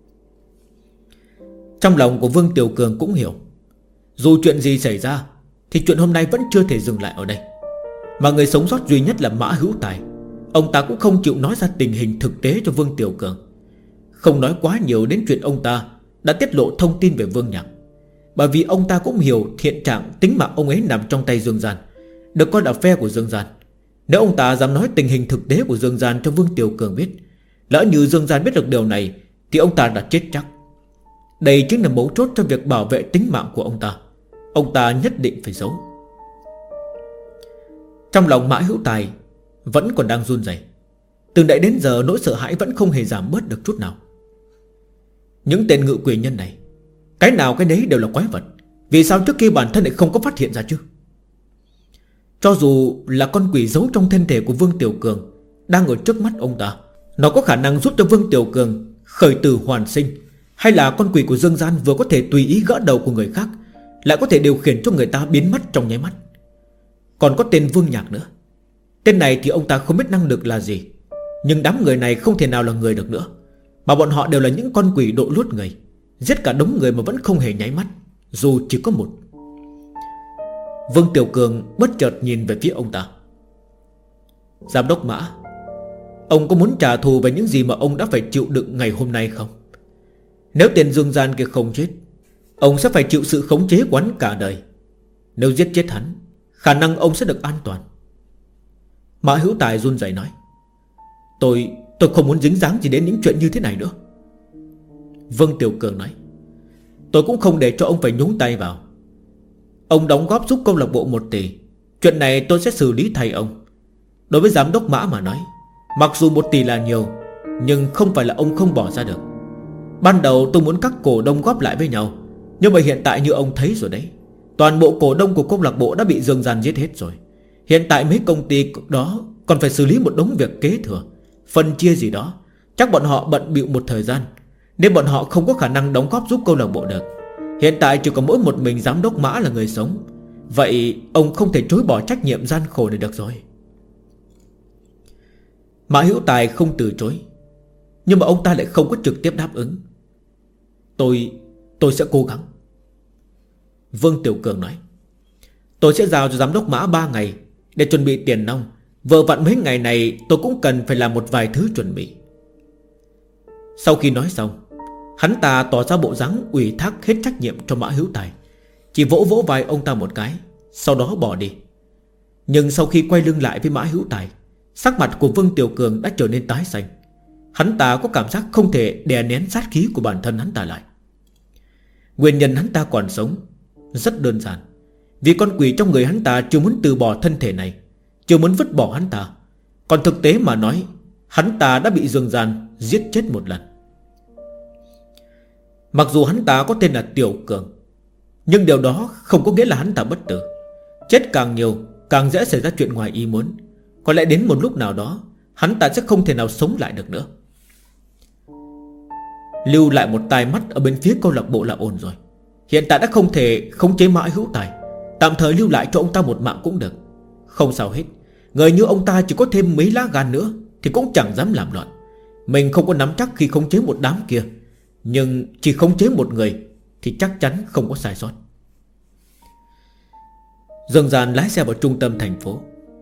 Trong lòng của Vương Tiểu Cường cũng hiểu, dù chuyện gì xảy ra thì chuyện hôm nay vẫn chưa thể dừng lại ở đây. Mà người sống sót duy nhất là Mã Hữu Tài. Ông ta cũng không chịu nói ra tình hình thực tế cho Vương Tiểu Cường, không nói quá nhiều đến chuyện ông ta đã tiết lộ thông tin về Vương Nhạc. Bởi vì ông ta cũng hiểu hiện trạng tính mạng ông ấy nằm trong tay Dương Gian, được coi là phe của Dương Gian. Nếu ông ta dám nói tình hình thực tế của Dương Gian cho Vương Tiểu Cường biết, lỡ như Dương Gian biết được điều này thì ông ta đã chết chắc. Đây chính là mấu chốt cho việc bảo vệ tính mạng của ông ta. Ông ta nhất định phải giấu. Trong lòng Mã Hữu Tài vẫn còn đang run rẩy. Từ nãy đến giờ nỗi sợ hãi vẫn không hề giảm bớt được chút nào. Những tên ngự quỷ nhân này, cái nào cái đấy đều là quái vật. Vì sao trước kia bản thân lại không có phát hiện ra chứ? Cho dù là con quỷ giấu trong thân thể của Vương Tiểu Cường đang ở trước mắt ông ta, nó có khả năng giúp cho Vương Tiểu Cường khởi tử hoàn sinh, hay là con quỷ của Dương Gian vừa có thể tùy ý gỡ đầu của người khác, lại có thể điều khiển cho người ta biến mất trong nháy mắt. Còn có tên Vương Nhạc nữa. Tên này thì ông ta không biết năng lực là gì, nhưng đám người này không thể nào là người được nữa, mà bọn họ đều là những con quỷ độ lốt người, giết cả đống người mà vẫn không hề nháy mắt, dù chỉ có một. Vương Tiểu Cường bất chợt nhìn về phía ông ta. Giám đốc Mã, ông có muốn trả thù về những gì mà ông đã phải chịu đựng ngày hôm nay không? Nếu tên Dương Gian kia không chết, ông sẽ phải chịu sự khống chế của hắn cả đời. Nếu giết chết hắn, khả năng ông sẽ được an toàn. Mã Hữu Tài run rẩy nói. Tôi không muốn dính dáng gì đến những chuyện như thế này nữa. Vương Tiểu Cường nói. Tôi cũng không để cho ông phải nhúng tay vào. Ông đóng góp giúp câu lạc bộ 1 tỷ, chuyện này tôi sẽ xử lý thay ông. Đối với giám đốc Mã mà nói, mặc dù 1 tỷ là nhiều, nhưng không phải là ông không bỏ ra được. Ban đầu tôi muốn các cổ đông góp lại với nhau, nhưng mà hiện tại như ông thấy rồi đấy, toàn bộ cổ đông của câu lạc bộ đã bị Dương Gian giết hết rồi. Hiện tại mấy công ty đó còn phải xử lý một đống việc kế thừa, phân chia gì đó. Chắc bọn họ bận bịu một thời gian, nên bọn họ không có khả năng đóng góp giúp câu lạc bộ được. Hiện tại chỉ có mỗi một mình giám đốc Mã là người sống. Vậy ông không thể chối bỏ trách nhiệm gian khổ này được rồi. Mã Hữu Tài không từ chối, nhưng mà ông ta lại không có trực tiếp đáp ứng. Tôi sẽ cố gắng. Vương Tiểu Cường nói. Tôi sẽ giao cho giám đốc Mã 3 ngày để chuẩn bị tiền nong. Vừa vặn mấy ngày này tôi cũng cần phải làm một vài thứ chuẩn bị. Sau khi nói xong, hắn ta tỏ ra bộ dáng ủy thác hết trách nhiệm cho Mã Hữu Tài, chỉ vỗ vỗ vai ông ta một cái, sau đó bỏ đi. Nhưng sau khi quay lưng lại với Mã Hữu Tài, sắc mặt của Vương Tiểu Cường đã trở nên tái xanh. Hắn ta có cảm giác không thể đè nén sát khí của bản thân hắn ta lại. Nguyên nhân hắn ta còn sống rất đơn giản, vì con quỷ trong người hắn ta chưa muốn từ bỏ thân thể này, chưa muốn vứt bỏ hắn ta. Còn thực tế mà nói, hắn ta đã bị Dương Gian giết chết một lần. Mặc dù hắn ta có tên là Tiểu Cường, nhưng điều đó không có nghĩa là hắn ta bất tử. Chết càng nhiều càng dễ xảy ra chuyện ngoài ý muốn. Có lẽ đến một lúc nào đó hắn ta sẽ không thể nào sống lại được nữa. Lưu lại một tai mắt ở bên phía câu lạc bộ là ổn rồi. Hiện tại đã không thể khống chế Mã Hữu Tài, tạm thời lưu lại cho ông ta một mạng cũng được. Không sao hết, người như ông ta chỉ có thêm mấy lá gan nữa thì cũng chẳng dám làm loạn. Mình không có nắm chắc khi khống chế một đám kia, nhưng chỉ khống chế một người thì chắc chắn không có sai sót. Dương Gian lái xe vào trung tâm thành phố.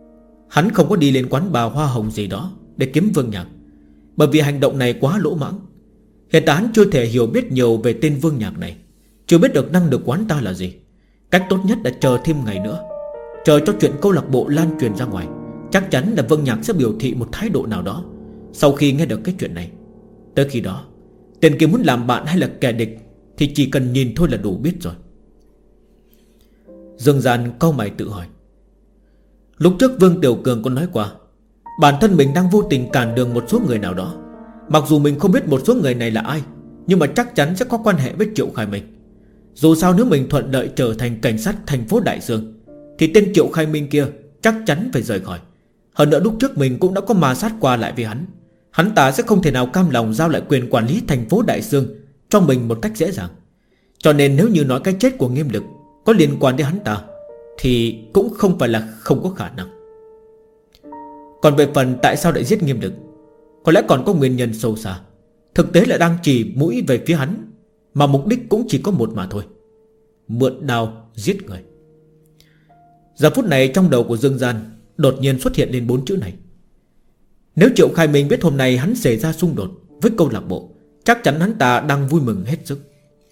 Hắn không có đi lên quán bà hoa hồng gì đó để kiếm Vương Nhạc, bởi vì hành động này quá lỗ mãng. Hiện tại hắn chưa thể hiểu biết nhiều về tên Vương Nhạc này, chưa biết được năng lực quán ta là gì. Cách tốt nhất là chờ thêm ngày nữa, chờ cho chuyện câu lạc bộ lan truyền ra ngoài. Chắc chắn là Vương Nhạc sẽ biểu thị một thái độ nào đó sau khi nghe được cái chuyện này. Tới khi đó, tên kia muốn làm bạn hay là kẻ địch thì chỉ cần nhìn thôi là đủ biết rồi. Dương Gian cau mày tự hỏi. Lúc trước Vương Tiểu Cường có nói qua, bản thân mình đang vô tình cản đường một số người nào đó. Mặc dù mình không biết một số người này là ai, nhưng mà chắc chắn sẽ có quan hệ với Triệu Khai Minh. Dù sao nếu mình thuận lợi trở thành cảnh sát thành phố Đại Dương thì tên Triệu Khai Minh kia chắc chắn phải rời khỏi. Hơn nữa lúc trước mình cũng đã có ma sát qua lại với hắn. Hắn ta sẽ không thể nào cam lòng giao lại quyền quản lý thành phố Đại Dương cho mình một cách dễ dàng. Cho nên nếu như nói cái chết của Nghiêm Lực có liên quan đến hắn ta thì cũng không phải là không có khả năng. Còn về phần tại sao lại giết Nghiêm Lực, có lẽ còn có nguyên nhân sâu xa. Thực tế là đang chỉ mũi về phía hắn, mà mục đích cũng chỉ có một mà thôi: mượn đao giết người. Giờ phút này trong đầu của Dương Gian đột nhiên xuất hiện lên 4 chữ này. Nếu Triệu Khai Minh biết hôm nay hắn xảy ra xung đột với câu lạc bộ, chắc chắn hắn ta đang vui mừng hết sức.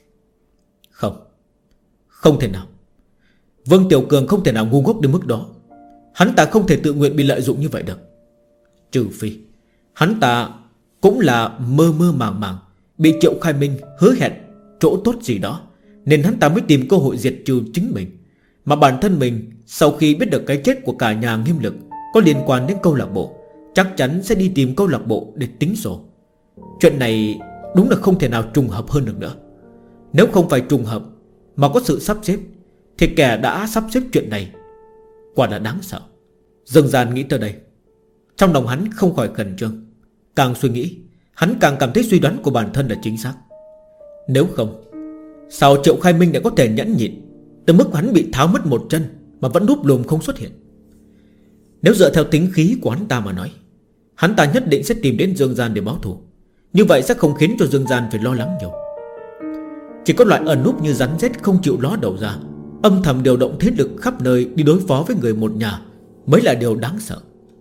Không thể nào. Vương Tiểu Cường không thể nào ngu ngốc đến mức đó. Hắn ta không thể tự nguyện bị lợi dụng như vậy được. Trừ phi hắn ta cũng là mơ mơ màng màng bị Triệu Khai Minh hứa hẹn chỗ tốt gì đó, nên hắn ta mới tìm cơ hội diệt trừ chính mình. Mà bản thân mình sau khi biết được cái chết của cả nhà Nghiêm Lực có liên quan đến câu lạc bộ, chắc chắn sẽ đi tìm câu lạc bộ để tính sổ. Chuyện này đúng là không thể nào trùng hợp hơn được nữa. Nếu không phải trùng hợp mà có sự sắp xếp thì kẻ đã sắp xếp chuyện này quả là đáng sợ. Dương Gian nghĩ tới đây, trong lòng hắn không khỏi khẩn trương. Càng suy nghĩ, hắn càng cảm thấy suy đoán của bản thân là chính xác. Nếu không, sao Triệu Khai Minh lại có thể nhẫn nhịn tới mức hắn bị tháo mất một chân mà vẫn núp lùm không xuất hiện? Nếu dựa theo tính khí của hắn ta mà nói, hắn ta nhất định sẽ tìm đến Dương Gian để báo thù. Như vậy sẽ không khiến cho Dương Gian phải lo lắng nhiều. Chỉ có loại ẩn núp như rắn rết không chịu ló đầu ra, âm thầm điều động thế lực khắp nơi đi đối phó với người một nhà mới là điều đáng sợ.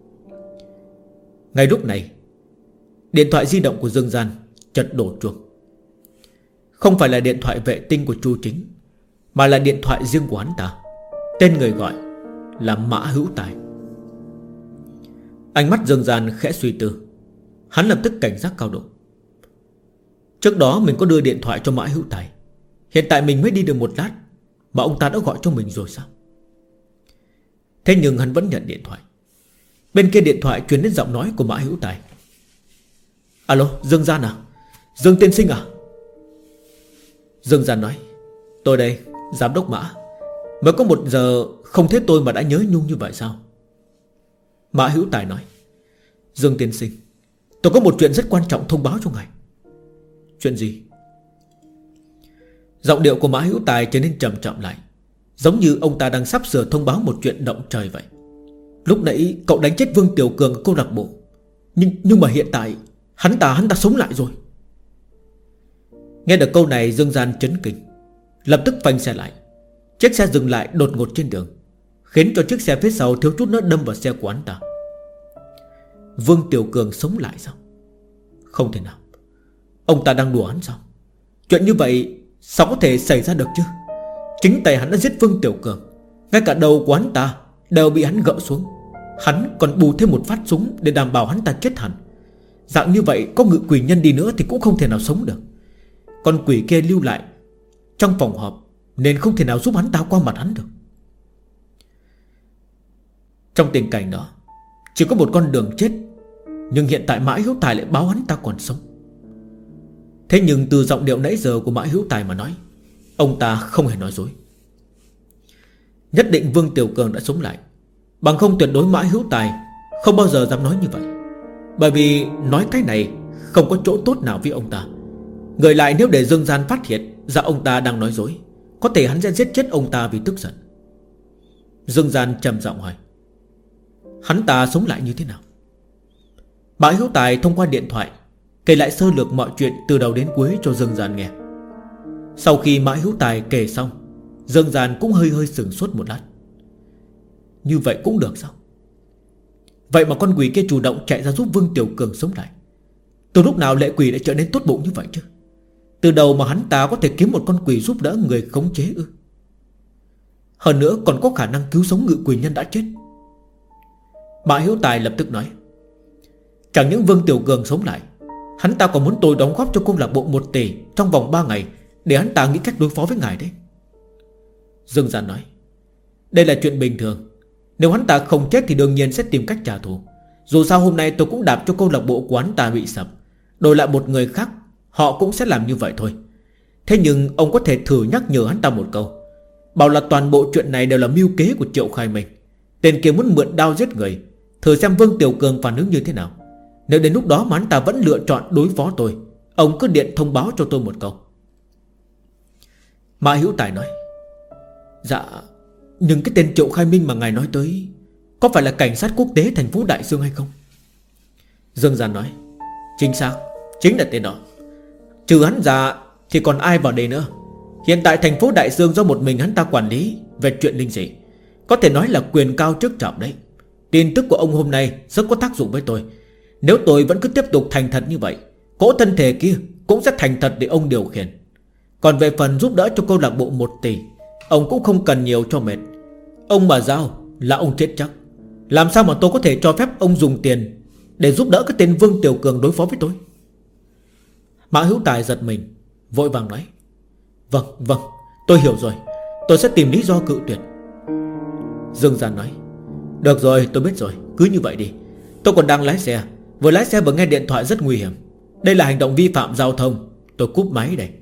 Ngay lúc này, điện thoại di động của Dương Gian chợt đổ chuông. Không phải là điện thoại vệ tinh của Chu Chính, mà là điện thoại riêng của hắn ta. Tên người gọi là Mã Hữu Tài. Ánh mắt Dương Gian khẽ suy tư. Hắn lập tức cảnh giác cao độ. Trước đó mình có đưa điện thoại cho Mã Hữu Tài, hiện tại mình mới đi được một lát mà ông ta đã gọi cho mình rồi sao? Thế nhưng hắn vẫn nhận điện thoại. Bên kia điện thoại truyền đến giọng nói của Mã Hữu Tài. Alo, Dương Gian à? Dương tiên sinh à? Dương Gian nói: tôi đây, giám đốc Mã. Mới có 1 giờ không thấy tôi mà đã nhớ nhung như vậy sao? Mã Hữu Tài nói: Dương tiên sinh, tôi có một chuyện rất quan trọng thông báo cho ngài. Chuyện gì? Giọng điệu của Mã Hữu Tài trở nên trầm trọng lại, giống như ông ta đang sắp sửa thông báo một chuyện động trời vậy. Lúc nãy cậu đánh chết Vương Tiểu Cường ở câu lạc bộ, nhưng mà hiện tại hắn ta sống lại rồi. Nghe được câu này, Dương Gian chấn kinh, lập tức phanh xe lại. Chiếc xe dừng lại đột ngột trên đường, khiến cho chiếc xe phía sau thiếu chút nữa đâm vào xe của hắn ta. Vương Tiểu Cường sống lại sao? Không thể nào. Ông ta đang đùa hắn sao? Chuyện như vậy sao có thể xảy ra được chứ? Chính tay hắn đã giết Vương Tiểu Cường, ngay cả đầu của hắn ta đều bị hắn gỡ xuống. Hắn còn bù thêm một phát súng để đảm bảo hắn ta chết hẳn. Dạng như vậy có ngự quỷ nhân đi nữa thì cũng không thể nào sống được. Con quỷ kia lưu lại trong phòng họp nên không thể nào giúp hắn ta qua mặt hắn được. Trong tình cảnh đó, chỉ có một con đường chết, nhưng hiện tại Mã Hữu Tài lại báo hắn ta còn sống. Thế nhưng từ giọng điệu nãy giờ của Mã Hữu Tài mà nói, ông ta không hề nói dối. Nhất định Vương Tiểu Cường đã sống lại, bằng không tuyệt đối Mã Hữu Tài không bao giờ dám nói như vậy. Bởi vì nói cái này không có chỗ tốt nào với ông ta. Người lại nếu để Dương Gian phát hiện ra ông ta đang nói dối, có thể hắn sẽ giết chết ông ta vì tức giận. Dương Gian trầm giọng hỏi: hắn ta sống lại như thế nào? Mã Hữu Tài thông qua điện thoại kể lại sơ lược mọi chuyện từ đầu đến cuối cho Dương Gian nghe. Sau khi Mã Hữu Tài kể xong, Dương Gian cũng hơi sửng sốt một lát. Như vậy cũng được sao? Vậy mà con quỷ kia chủ động chạy ra giúp Vương Tiểu Cường sống lại. Từ lúc nào lệ quỷ lại trở nên tốt bụng như vậy chứ? Từ đầu mà hắn ta có thể kiếm một con quỷ giúp đỡ người khống chế ư? Hơn nữa còn có khả năng cứu sống ngự quỷ nhân đã chết. Mã Hiếu Tài lập tức nói, chẳng những Vương Tiểu Cường sống lại, hắn ta còn muốn tôi đóng góp cho câu lạc bộ 1 tỷ trong vòng 3 ngày để hắn ta nghĩ cách đối phó với ngài đấy. Dương Gian nói, đây là chuyện bình thường. Nếu hắn ta không chết thì đương nhiên sẽ tìm cách trả thù. Dù sao hôm nay tôi cũng đạp cho câu lạc bộ của hắn ta bị sập, đổi lại một người khác họ cũng sẽ làm như vậy thôi. Thế nhưng ông có thể thử nhắc nhở hắn ta một câu, bảo là toàn bộ chuyện này đều là mưu kế của Triệu Khai Minh. Tên kia muốn mượn đao giết người, thử xem Vương Tiểu Cường phản ứng như thế nào. Nếu đến lúc đó mà hắn ta vẫn lựa chọn đối phó tôi, ông cứ điện thông báo cho tôi một câu. Mã Hữu Tài nói, dạ, nhưng cái tên Triệu Khai Minh mà ngài nói tới có phải là cảnh sát quốc tế thành phố Đại Dương hay không? Dương Gian nói, chính xác, chính là tên đó. Trừ hắn ra thì còn ai vào đây nữa. Hiện tại thành phố Đại Dương do một mình hắn ta quản lý về chuyện linh dị, có thể nói là quyền cao chức trọng đấy. Tin tức của ông hôm nay rất có tác dụng với tôi. Nếu tôi vẫn cứ tiếp tục thành thật như vậy, cỗ thân thể kia cũng sẽ thành thật để ông điều khiển. Còn về phần giúp đỡ cho câu lạc bộ 1 tỷ, ông cũng không cần nhiều cho mệt. Ông mà giao là ông chết chắc. Làm sao mà tôi có thể cho phép ông dùng tiền để giúp đỡ cái tên Vương Tiểu Cường đối phó với tôi? Mã Hữu Tài giật mình, vội vàng nói, Vâng, tôi hiểu rồi. Tôi sẽ tìm lý do cự tuyệt. Dương Gian nói, được rồi, tôi biết rồi, cứ như vậy đi. Tôi còn đang lái xe, vừa lái xe vừa nghe điện thoại rất nguy hiểm. Đây là hành động vi phạm giao thông. Tôi cúp máy đây.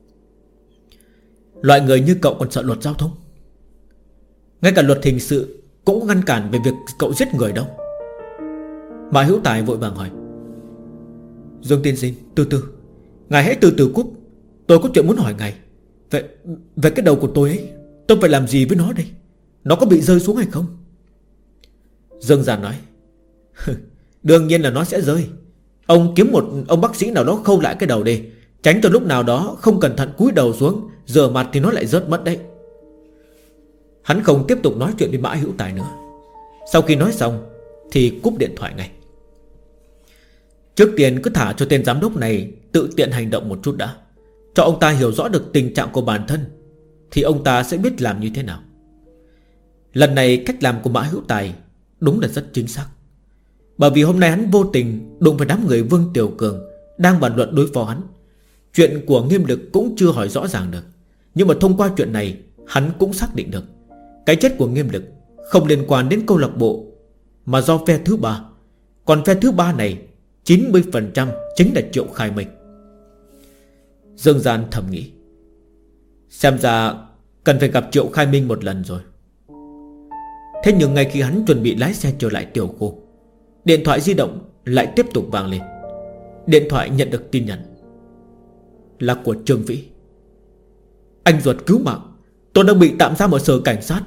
Loại người như cậu còn sợ luật giao thông? Ngay cả luật hình sự cũng ngăn cản về việc cậu giết người đâu. Mã Hữu Tài vội vàng hỏi, Dương tiên sinh, từ từ, ngài hãy từ từ cúp. Tôi có chuyện muốn hỏi ngài. Về cái đầu của tôi ấy, tôi phải làm gì với nó đây? Nó có bị rơi xuống hay không? Dương Gian nói, đương nhiên là nó sẽ rơi. Ông kiếm một ông bác sĩ nào đó khâu lại cái đầu đi, tránh cho lúc nào đó không cẩn thận cúi đầu xuống rửa mặt thì nó lại rớt mất đấy. Hắn không tiếp tục nói chuyện với Mã Hữu Tài nữa. Sau khi nói xong thì cúp điện thoại ngay. Trước tiên cứ thả cho tên giám đốc này tự tiện hành động một chút đã, cho ông ta hiểu rõ được tình trạng của bản thân, thì ông ta sẽ biết làm như thế nào. Lần này cách làm của Mã Hữu Tài đúng là rất chính xác. Bởi vì hôm nay hắn vô tình đụng với đám người Vương Tiểu Cường đang bàn luận đối phó hắn. Chuyện của Nghiêm Lực cũng chưa hỏi rõ ràng được, nhưng mà thông qua chuyện này hắn cũng xác định được cái chết của Nghiêm Lực không liên quan đến câu lạc bộ, mà do phe thứ ba. Còn phe thứ ba này 90% chính là Triệu Khai Minh. Dương Gian thầm nghĩ, xem ra cần phải gặp Triệu Khai Minh một lần rồi. Thế nhưng ngay khi hắn chuẩn bị lái xe trở lại tiểu khu, điện thoại di động lại tiếp tục vang lên. Điện thoại nhận được tin nhắn là của Trương Vĩ. Anh ruột cứu mạng, tôi đang bị tạm giam ở sở cảnh sát.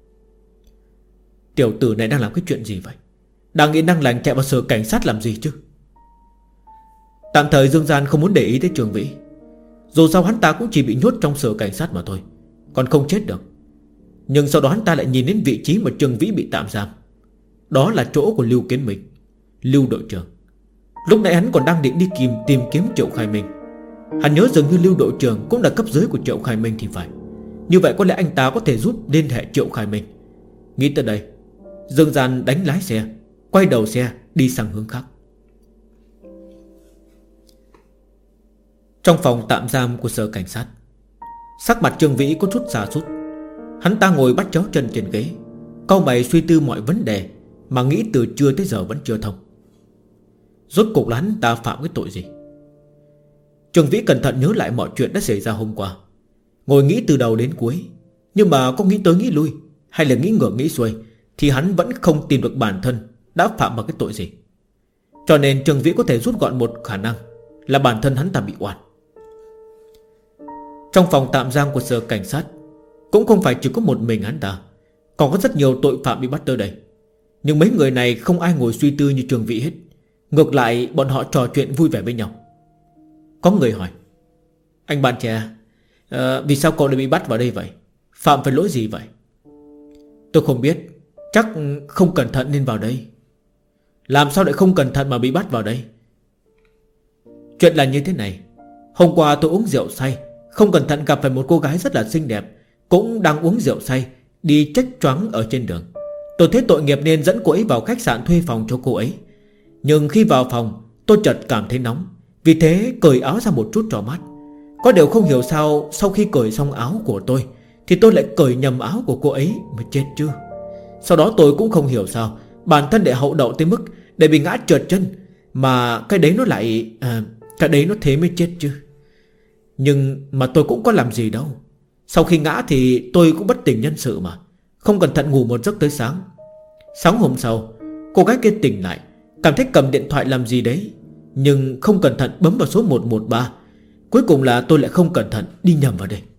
Tiểu tử này đang làm cái chuyện gì vậy? Đang nghĩ năng lành chạy vào sở cảnh sát làm gì chứ? Tạm thời Dương Gian không muốn để ý tới Trương Vĩ. Dù sao hắn ta cũng chỉ bị nhốt trong sở cảnh sát mà thôi, còn không chết được. Nhưng sau đó hắn ta lại nhìn đến vị trí mà Trương Vĩ bị tạm giam. Đó là chỗ của Lưu Kiến Minh, Lưu đội trưởng. Lúc nãy hắn còn đang định đi tìm kiếm Triệu Khai Minh. Hắn nhớ dường như Lưu đội trưởng cũng là cấp dưới của Triệu Khai Minh thì phải. Như vậy có lẽ anh ta có thể giúp liên hệ Triệu Khai Minh. Nghĩ tới đây, Dương Gian đánh lái xe, quay đầu xe đi sang hướng khác. Trong phòng tạm giam của sở cảnh sát, sắc mặt Trương Vĩ có chút sa sút. Hắn ta ngồi bắt chéo chân trên ghế, cau mày suy tư mọi vấn đề mà nghĩ từ trưa tới giờ vẫn chưa thông. Rốt cuộc là hắn ta phạm cái tội gì? Trương Vĩ cẩn thận nhớ lại mọi chuyện đã xảy ra hôm qua, ngồi nghĩ từ đầu đến cuối. Nhưng mà có nghĩ tới nghĩ lui, hay là nghĩ ngược nghĩ xuôi, thì hắn vẫn không tìm được bản thân đã phạm vào cái tội gì. Cho nên Trương Vĩ có thể rút gọn một khả năng là bản thân hắn ta bị oan. Trong phòng tạm giam của sở cảnh sát cũng không phải chỉ có một mình hắn ta, còn có rất nhiều tội phạm bị bắt tới đây. Nhưng mấy người này không ai ngồi suy tư như Trương Vĩ hết. Ngược lại bọn họ trò chuyện vui vẻ với nhau. Có người hỏi, anh bạn trẻ, vì sao cậu lại bị bắt vào đây vậy? Phạm phải lỗi gì vậy? Tôi không biết, chắc không cẩn thận nên vào đây. Làm sao lại không cẩn thận mà bị bắt vào đây? Chuyện là như thế này. Hôm qua tôi uống rượu say, không cẩn thận gặp phải một cô gái rất là xinh đẹp, cũng đang uống rượu say, đi trách choáng ở trên đường. Tôi thấy tội nghiệp nên dẫn cô ấy vào khách sạn thuê phòng cho cô ấy. Nhưng khi vào phòng, tôi chợt cảm thấy nóng, vì thế cởi áo ra một chút cho mát. Có điều không hiểu sao sau khi cởi xong áo của tôi thì tôi lại cởi nhầm áo của cô ấy mà chết chưa. Sau đó tôi cũng không hiểu sao bản thân để hậu đậu tới mức để bị ngã trượt chân, mà cái đấy nó lại cái đấy nó thế mới chết chứ. Nhưng mà tôi cũng có làm gì đâu. Sau khi ngã thì tôi cũng bất tỉnh nhân sự mà, không cẩn thận ngủ một giấc tới sáng. Sáng hôm sau, cô gái kia tỉnh lại, cảm thấy cầm điện thoại làm gì đấy, nhưng không cẩn thận bấm vào số 113. Cuối cùng là tôi lại không cẩn thận đi nhầm vào đây.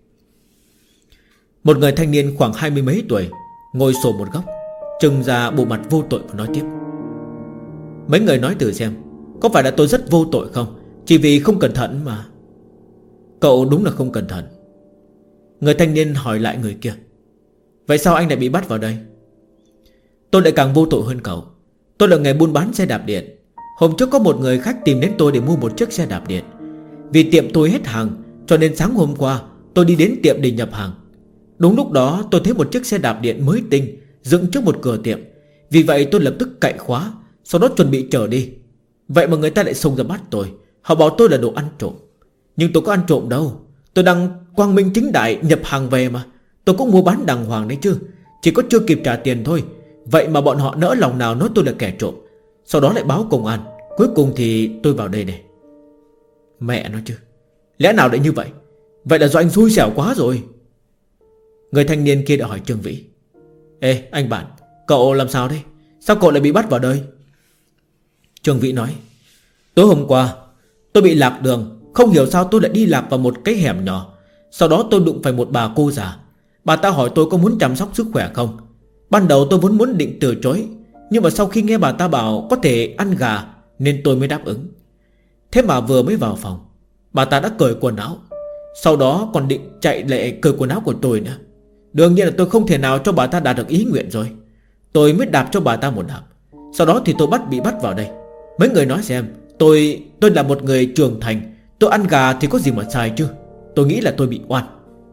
Một người thanh niên khoảng 20 mấy tuổi ngồi xổm một góc, trừng ra bộ mặt vô tội và nói tiếp: mấy người nói thử xem, có phải là tôi rất vô tội không? Chỉ vì không cẩn thận mà. Cậu đúng là không cẩn thận. Người thanh niên hỏi lại người kia: vậy sao anh lại bị bắt vào đây? Tôi lại càng vô tội hơn cậu. Tôi là người buôn bán xe đạp điện. Hôm trước có một người khách tìm đến tôi để mua một chiếc xe đạp điện. Vì tiệm tôi hết hàng, cho nên sáng hôm qua tôi đi đến tiệm để nhập hàng. Đúng lúc đó tôi thấy một chiếc xe đạp điện mới tinh dựng trước một cửa tiệm. Vì vậy tôi lập tức cậy khóa, sau đó chuẩn bị chở đi. Vậy mà người ta lại xông ra bắt tôi. Họ bảo tôi là đồ ăn trộm. Nhưng tôi có ăn trộm đâu. Tôi đang quang minh chính đại nhập hàng về mà. Tôi cũng mua bán đàng hoàng đấy chứ, chỉ có chưa kịp trả tiền thôi. Vậy mà bọn họ nỡ lòng nào nói tôi là kẻ trộm. Sau đó lại báo công an. Cuối cùng thì tôi vào đây này. Mẹ nó chứ, lẽ nào lại như vậy? Vậy là do anh xui xẻo quá rồi. Người thanh niên kia đã hỏi Trương Vĩ: ê anh bạn, cậu làm sao đây? Sao cậu lại bị bắt vào đây? Trương Vĩ nói: tối hôm qua tôi bị lạc đường. Không hiểu sao tôi lại đi lạc vào một cái hẻm nhỏ. Sau đó tôi đụng phải một bà cô già. Bà ta hỏi tôi có muốn chăm sóc sức khỏe không. Ban đầu tôi vốn muốn định từ chối, nhưng mà sau khi nghe bà ta bảo có thể ăn gà nên tôi mới đáp ứng. Thế mà vừa mới vào phòng, bà ta đã cởi quần áo, sau đó còn định chạy lại cởi quần áo của tôi nữa. Đương nhiên là tôi không thể nào cho bà ta đạt được ý nguyện rồi. Tôi mới đạp cho bà ta một đạp. Sau đó thì tôi bị bắt vào đây. Mấy người nói xem, tôi là một người trưởng thành, tôi ăn gà thì có gì mà sai chứ. Tôi nghĩ là tôi bị oan.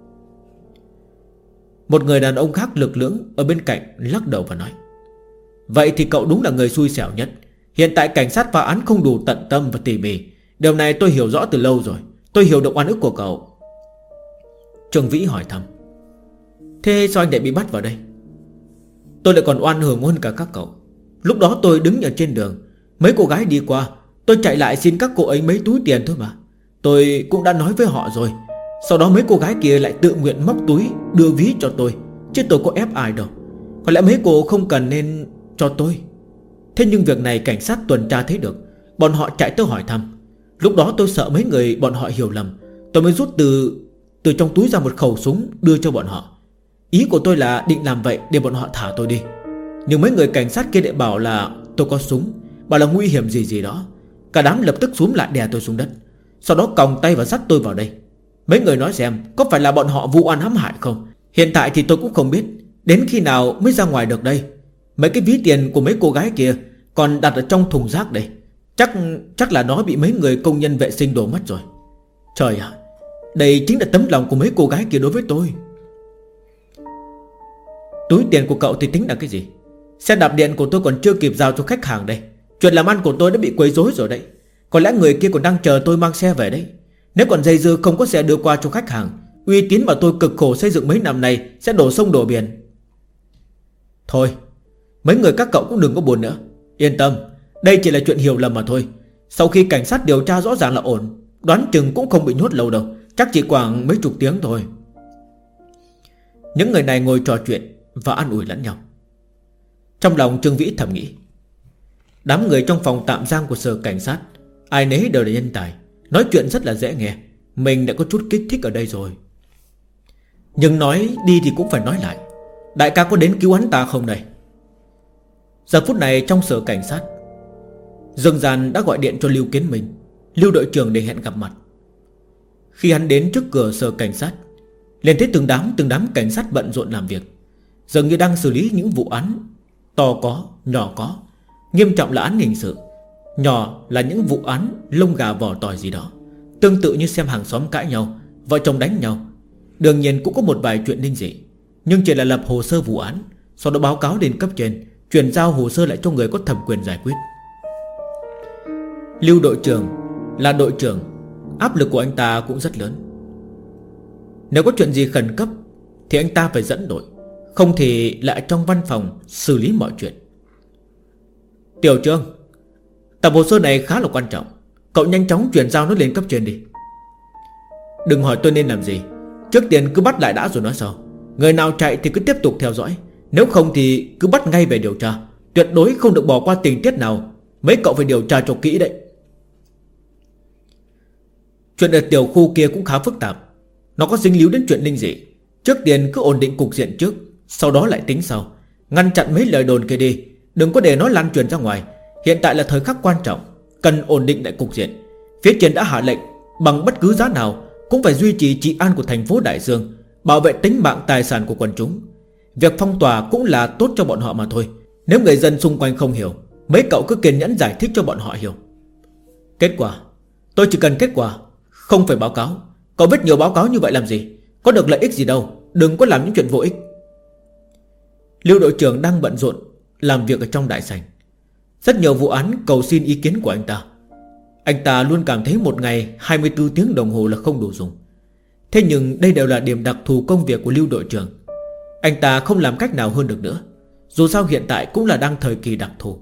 Một người đàn ông khác lực lưỡng ở bên cạnh lắc đầu và nói: vậy thì cậu đúng là người xui xẻo nhất. Hiện tại cảnh sát phá án không đủ tận tâm và tỉ mỉ. Điều này tôi hiểu rõ từ lâu rồi. Tôi hiểu được oan ức của cậu. Trương Vĩ hỏi thăm: thế sao anh lại bị bắt vào đây? Tôi lại còn oan hưởng hơn cả các cậu. Lúc đó tôi đứng ở trên đường, mấy cô gái đi qua, tôi chạy lại xin các cô ấy mấy túi tiền thôi mà. Tôi cũng đã nói với họ rồi. Sau đó mấy cô gái kia lại tự nguyện móc túi đưa ví cho tôi, chứ tôi có ép ai đâu. Có lẽ mấy cô không cần nên cho tôi. Thế nhưng việc này cảnh sát tuần tra thấy được. Bọn họ chạy tới hỏi thăm. Lúc đó tôi sợ mấy người bọn họ hiểu lầm, tôi mới rút từ trong túi ra một khẩu súng đưa cho bọn họ. Ý của tôi là định làm vậy để bọn họ thả tôi đi. Nhưng mấy người cảnh sát kia lại bảo là tôi có súng, bảo là nguy hiểm gì đó. Cả đám lập tức xúm lại đè tôi xuống đất, sau đó còng tay và dắt tôi vào đây. Mấy người nói xem, có phải là bọn họ vụ oan hãm hại không? Hiện tại thì tôi cũng không biết đến khi nào mới ra ngoài được đây. Mấy cái ví tiền của mấy cô gái kia còn đặt ở trong thùng rác đây. Chắc là nó bị mấy người công nhân vệ sinh đổ mất rồi. Trời ạ, đây chính là tấm lòng của mấy cô gái kia đối với tôi. Túi tiền của cậu thì tính là cái gì? Xe đạp điện của tôi còn chưa kịp giao cho khách hàng đây. Chuyện làm ăn của tôi đã bị quấy rối rồi đấy. Có lẽ người kia còn đang chờ tôi mang xe về đấy. Nếu còn dây dưa không có xe đưa qua cho khách hàng, uy tín mà tôi cực khổ xây dựng mấy năm nay sẽ đổ sông đổ biển. Thôi, mấy người các cậu cũng đừng có buồn nữa. Yên tâm, đây chỉ là chuyện hiểu lầm mà thôi. Sau khi cảnh sát điều tra rõ ràng là ổn, đoán chừng cũng không bị nhốt lâu đâu. Chắc chỉ khoảng mấy chục tiếng thôi. Những người này ngồi trò chuyện và an ủi lẫn nhau. Trong lòng Trương Vĩ thầm nghĩ, đám người trong phòng tạm giam của sở cảnh sát ai nấy đều là nhân tài, nói chuyện rất là dễ nghe. Mình đã có chút kích thích ở đây rồi. Nhưng nói đi thì cũng phải nói lại, đại ca có đến cứu hắn ta không đây? Giờ phút này trong sở cảnh sát, Dương Gian đã gọi điện cho Lưu Kiến Minh, Lưu đội trưởng để hẹn gặp mặt. Khi hắn đến trước cửa sở cảnh sát, liền thấy từng đám cảnh sát bận rộn làm việc, dường như đang xử lý những vụ án to có, nhỏ có. Nghiêm trọng là án hình sự, nhỏ là những vụ án lông gà vỏ tỏi gì đó, tương tự như xem hàng xóm cãi nhau, vợ chồng đánh nhau. Đương nhiên cũng có một vài chuyện linh dị, nhưng chỉ là lập hồ sơ vụ án, sau đó báo cáo đến cấp trên, chuyển giao hồ sơ lại cho người có thẩm quyền giải quyết. Lưu đội trưởng là đội trưởng, áp lực của anh ta cũng rất lớn. Nếu có chuyện gì khẩn cấp thì anh ta phải dẫn đội, không thì lại trong văn phòng xử lý mọi chuyện. Tiểu Trương, tập hồ sơ này khá là quan trọng, cậu nhanh chóng chuyển giao nó lên cấp trên đi. Đừng hỏi tôi nên làm gì, trước tiên cứ bắt lại đã rồi nói sau. Người nào chạy thì cứ tiếp tục theo dõi, nếu không thì cứ bắt ngay về điều tra, tuyệt đối không được bỏ qua tình tiết nào. Mấy cậu phải điều tra cho kỹ đấy. Chuyện ở tiểu khu kia cũng khá phức tạp, nó có dính líu đến chuyện linh dị. Trước tiên cứ ổn định cục diện trước, sau đó lại tính sau. Ngăn chặn mấy lời đồn kia đi, đừng có để nó lan truyền ra ngoài. Hiện tại là thời khắc quan trọng, cần ổn định lại cục diện. Phía trên đã hạ lệnh bằng bất cứ giá nào cũng phải duy trì trị an của thành phố Đại Dương, bảo vệ tính mạng tài sản của quần chúng. Việc phong tỏa cũng là tốt cho bọn họ mà thôi. Nếu người dân xung quanh không hiểu, mấy cậu cứ kiên nhẫn giải thích cho bọn họ hiểu. Kết quả, tôi chỉ cần kết quả, không phải báo cáo. Cậu viết nhiều báo cáo như vậy làm gì, có được lợi ích gì đâu. Đừng có làm những chuyện vô ích. Lưu đội trưởng đang bận rộn làm việc ở trong đại sảnh. Rất nhiều vụ án cầu xin ý kiến của anh ta. Anh ta luôn cảm thấy một ngày 24 tiếng đồng hồ là không đủ dùng. Thế nhưng đây đều là điểm đặc thù công việc của Lưu đội trưởng. Anh ta không làm cách nào hơn được nữa. Dù sao hiện tại cũng là đang thời kỳ đặc thù.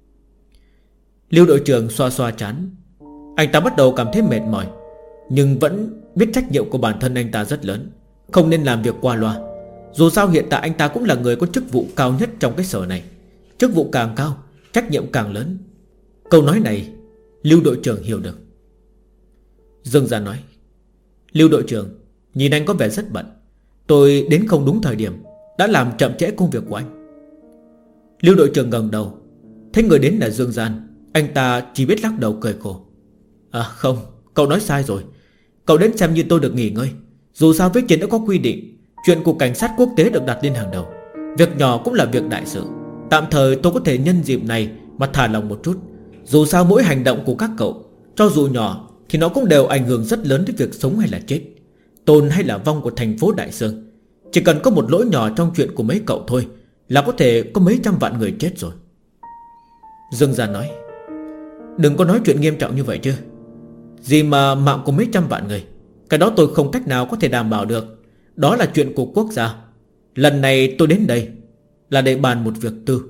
Lưu đội trưởng xoa xoa trán. Anh ta bắt đầu cảm thấy mệt mỏi, nhưng vẫn biết trách nhiệm của bản thân anh ta rất lớn, không nên làm việc qua loa. Dù sao hiện tại anh ta cũng là người có chức vụ cao nhất trong cái sở này. Chức vụ càng cao, trách nhiệm càng lớn. Câu nói này Lưu đội trưởng hiểu được. Dương Gia nói: Lưu đội trưởng, nhìn anh có vẻ rất bận, tôi đến không đúng thời điểm, đã làm chậm trễ công việc của anh. Lưu đội trưởng ngẩng đầu, thấy người đến là Dương Gian. Anh ta chỉ biết lắc đầu cười khổ. À không, cậu nói sai rồi. Cậu đến xem như tôi được nghỉ ngơi. Dù sao phía trên đã có quy định, chuyện của cảnh sát quốc tế được đặt lên hàng đầu. Việc nhỏ cũng là việc đại sự. Tạm thời tôi có thể nhân dịp này mà thả lòng một chút. Dù sao mỗi hành động của các cậu, cho dù nhỏ, thì nó cũng đều ảnh hưởng rất lớn đến việc sống hay là chết, tồn hay là vong của thành phố Đại Dương. Chỉ cần có một lỗi nhỏ trong chuyện của mấy cậu thôi là có thể có mấy trăm vạn người chết rồi. Dương Gia nói: Đừng có nói chuyện nghiêm trọng như vậy chứ. Gì mà mạng của mấy trăm vạn người, cái đó tôi không cách nào có thể đảm bảo được. Đó là chuyện của quốc gia. Lần này tôi đến đây là để bàn một việc tư.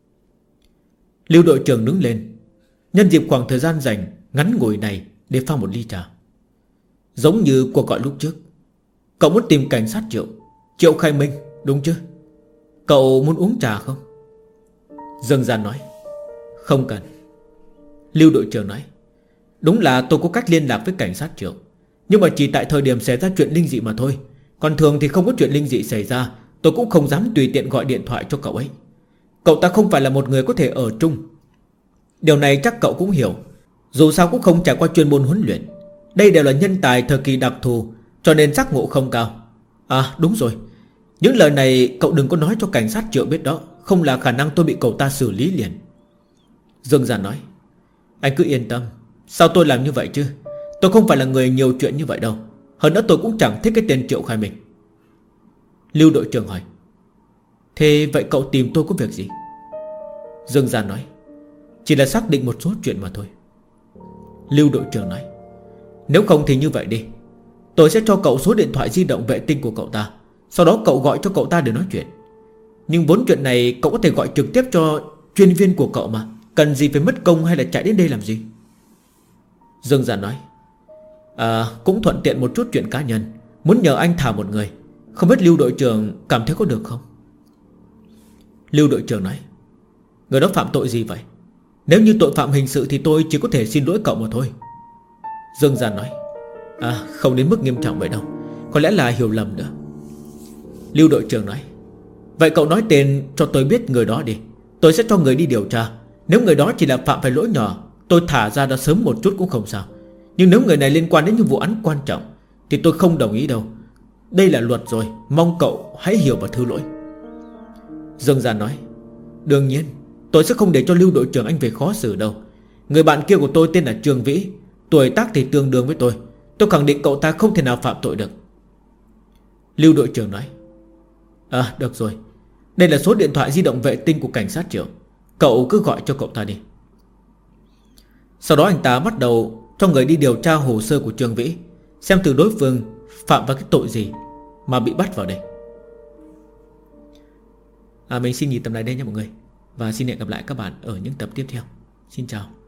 Lưu đội trưởng đứng lên, nhân dịp khoảng thời gian rảnh ngắn ngủi này để pha một ly trà. Giống như cuộc gọi lúc trước, cậu muốn tìm cảnh sát Triệu Khai Minh đúng chứ? Cậu muốn uống trà không? Dương Gian nói: Không cần. Lưu đội trưởng nói: Đúng là tôi có cách liên lạc với cảnh sát Triệu, nhưng mà chỉ tại thời điểm xảy ra chuyện linh dị mà thôi. Còn thường thì không có chuyện linh dị xảy ra, tôi cũng không dám tùy tiện gọi điện thoại cho cậu ấy. Cậu ta không phải là một người có thể ở chung. Điều này chắc cậu cũng hiểu. Dù sao cũng không trải qua chuyên môn huấn luyện. Đây đều là nhân tài thời kỳ đặc thù, cho nên giác ngộ không cao. À đúng rồi, những lời này cậu đừng có nói cho cảnh sát Triệu biết đó, không là khả năng tôi bị cậu ta xử lý liền. Dương Giản nói: Anh cứ yên tâm. Sao tôi làm như vậy chứ? Tôi không phải là người nhiều chuyện như vậy đâu. Hơn nữa tôi cũng chẳng thích cái tên Triệu Khai Minh. Lưu đội trưởng hỏi: Thế vậy cậu tìm tôi có việc gì? Dương Giản nói: Chỉ là xác định một số chuyện mà thôi. Lưu đội trưởng nói: Nếu không thì như vậy đi, tôi sẽ cho cậu số điện thoại di động vệ tinh của cậu ta, sau đó cậu gọi cho cậu ta để nói chuyện. Nhưng vốn chuyện này cậu có thể gọi trực tiếp cho chuyên viên của cậu mà, cần gì phải mất công hay là chạy đến đây làm gì? Dương Giản nói: Cũng thuận tiện một chút chuyện cá nhân, muốn nhờ anh thả một người. Không biết Lưu đội trưởng cảm thấy có được không? Lưu đội trưởng nói: Người đó phạm tội gì vậy? Nếu như tội phạm hình sự thì tôi chỉ có thể xin lỗi cậu mà thôi. Dương Giản nói: Không đến mức nghiêm trọng vậy đâu, có lẽ là hiểu lầm nữa. Lưu đội trưởng nói: Vậy cậu nói tên cho tôi biết người đó đi, tôi sẽ cho người đi điều tra. Nếu người đó chỉ là phạm phải lỗi nhỏ, tôi thả ra đó sớm một chút cũng không sao. Nhưng nếu người này liên quan đến những vụ án quan trọng thì tôi không đồng ý đâu. Đây là luật rồi, mong cậu hãy hiểu và thứ lỗi. Dương Giản nói: Đương nhiên, Tôi sẽ không để cho Lưu đội trưởng anh về khó xử đâu. Người bạn kia của tôi tên là Trương Vĩ, tuổi tác thì tương đương với tôi. Tôi khẳng định cậu ta không thể nào phạm tội được. Lưu đội trưởng nói. Được rồi, đây là số điện thoại di động vệ tinh của cảnh sát trưởng. Cậu cứ gọi cho cậu ta đi. Sau đó anh ta bắt đầu cho người đi điều tra hồ sơ của Trương Vĩ, xem từ đối phương phạm vào cái tội gì mà bị bắt vào đây. Mình xin nghỉ tập này đây nha mọi người, và xin hẹn gặp lại các bạn ở những tập tiếp theo. Xin chào.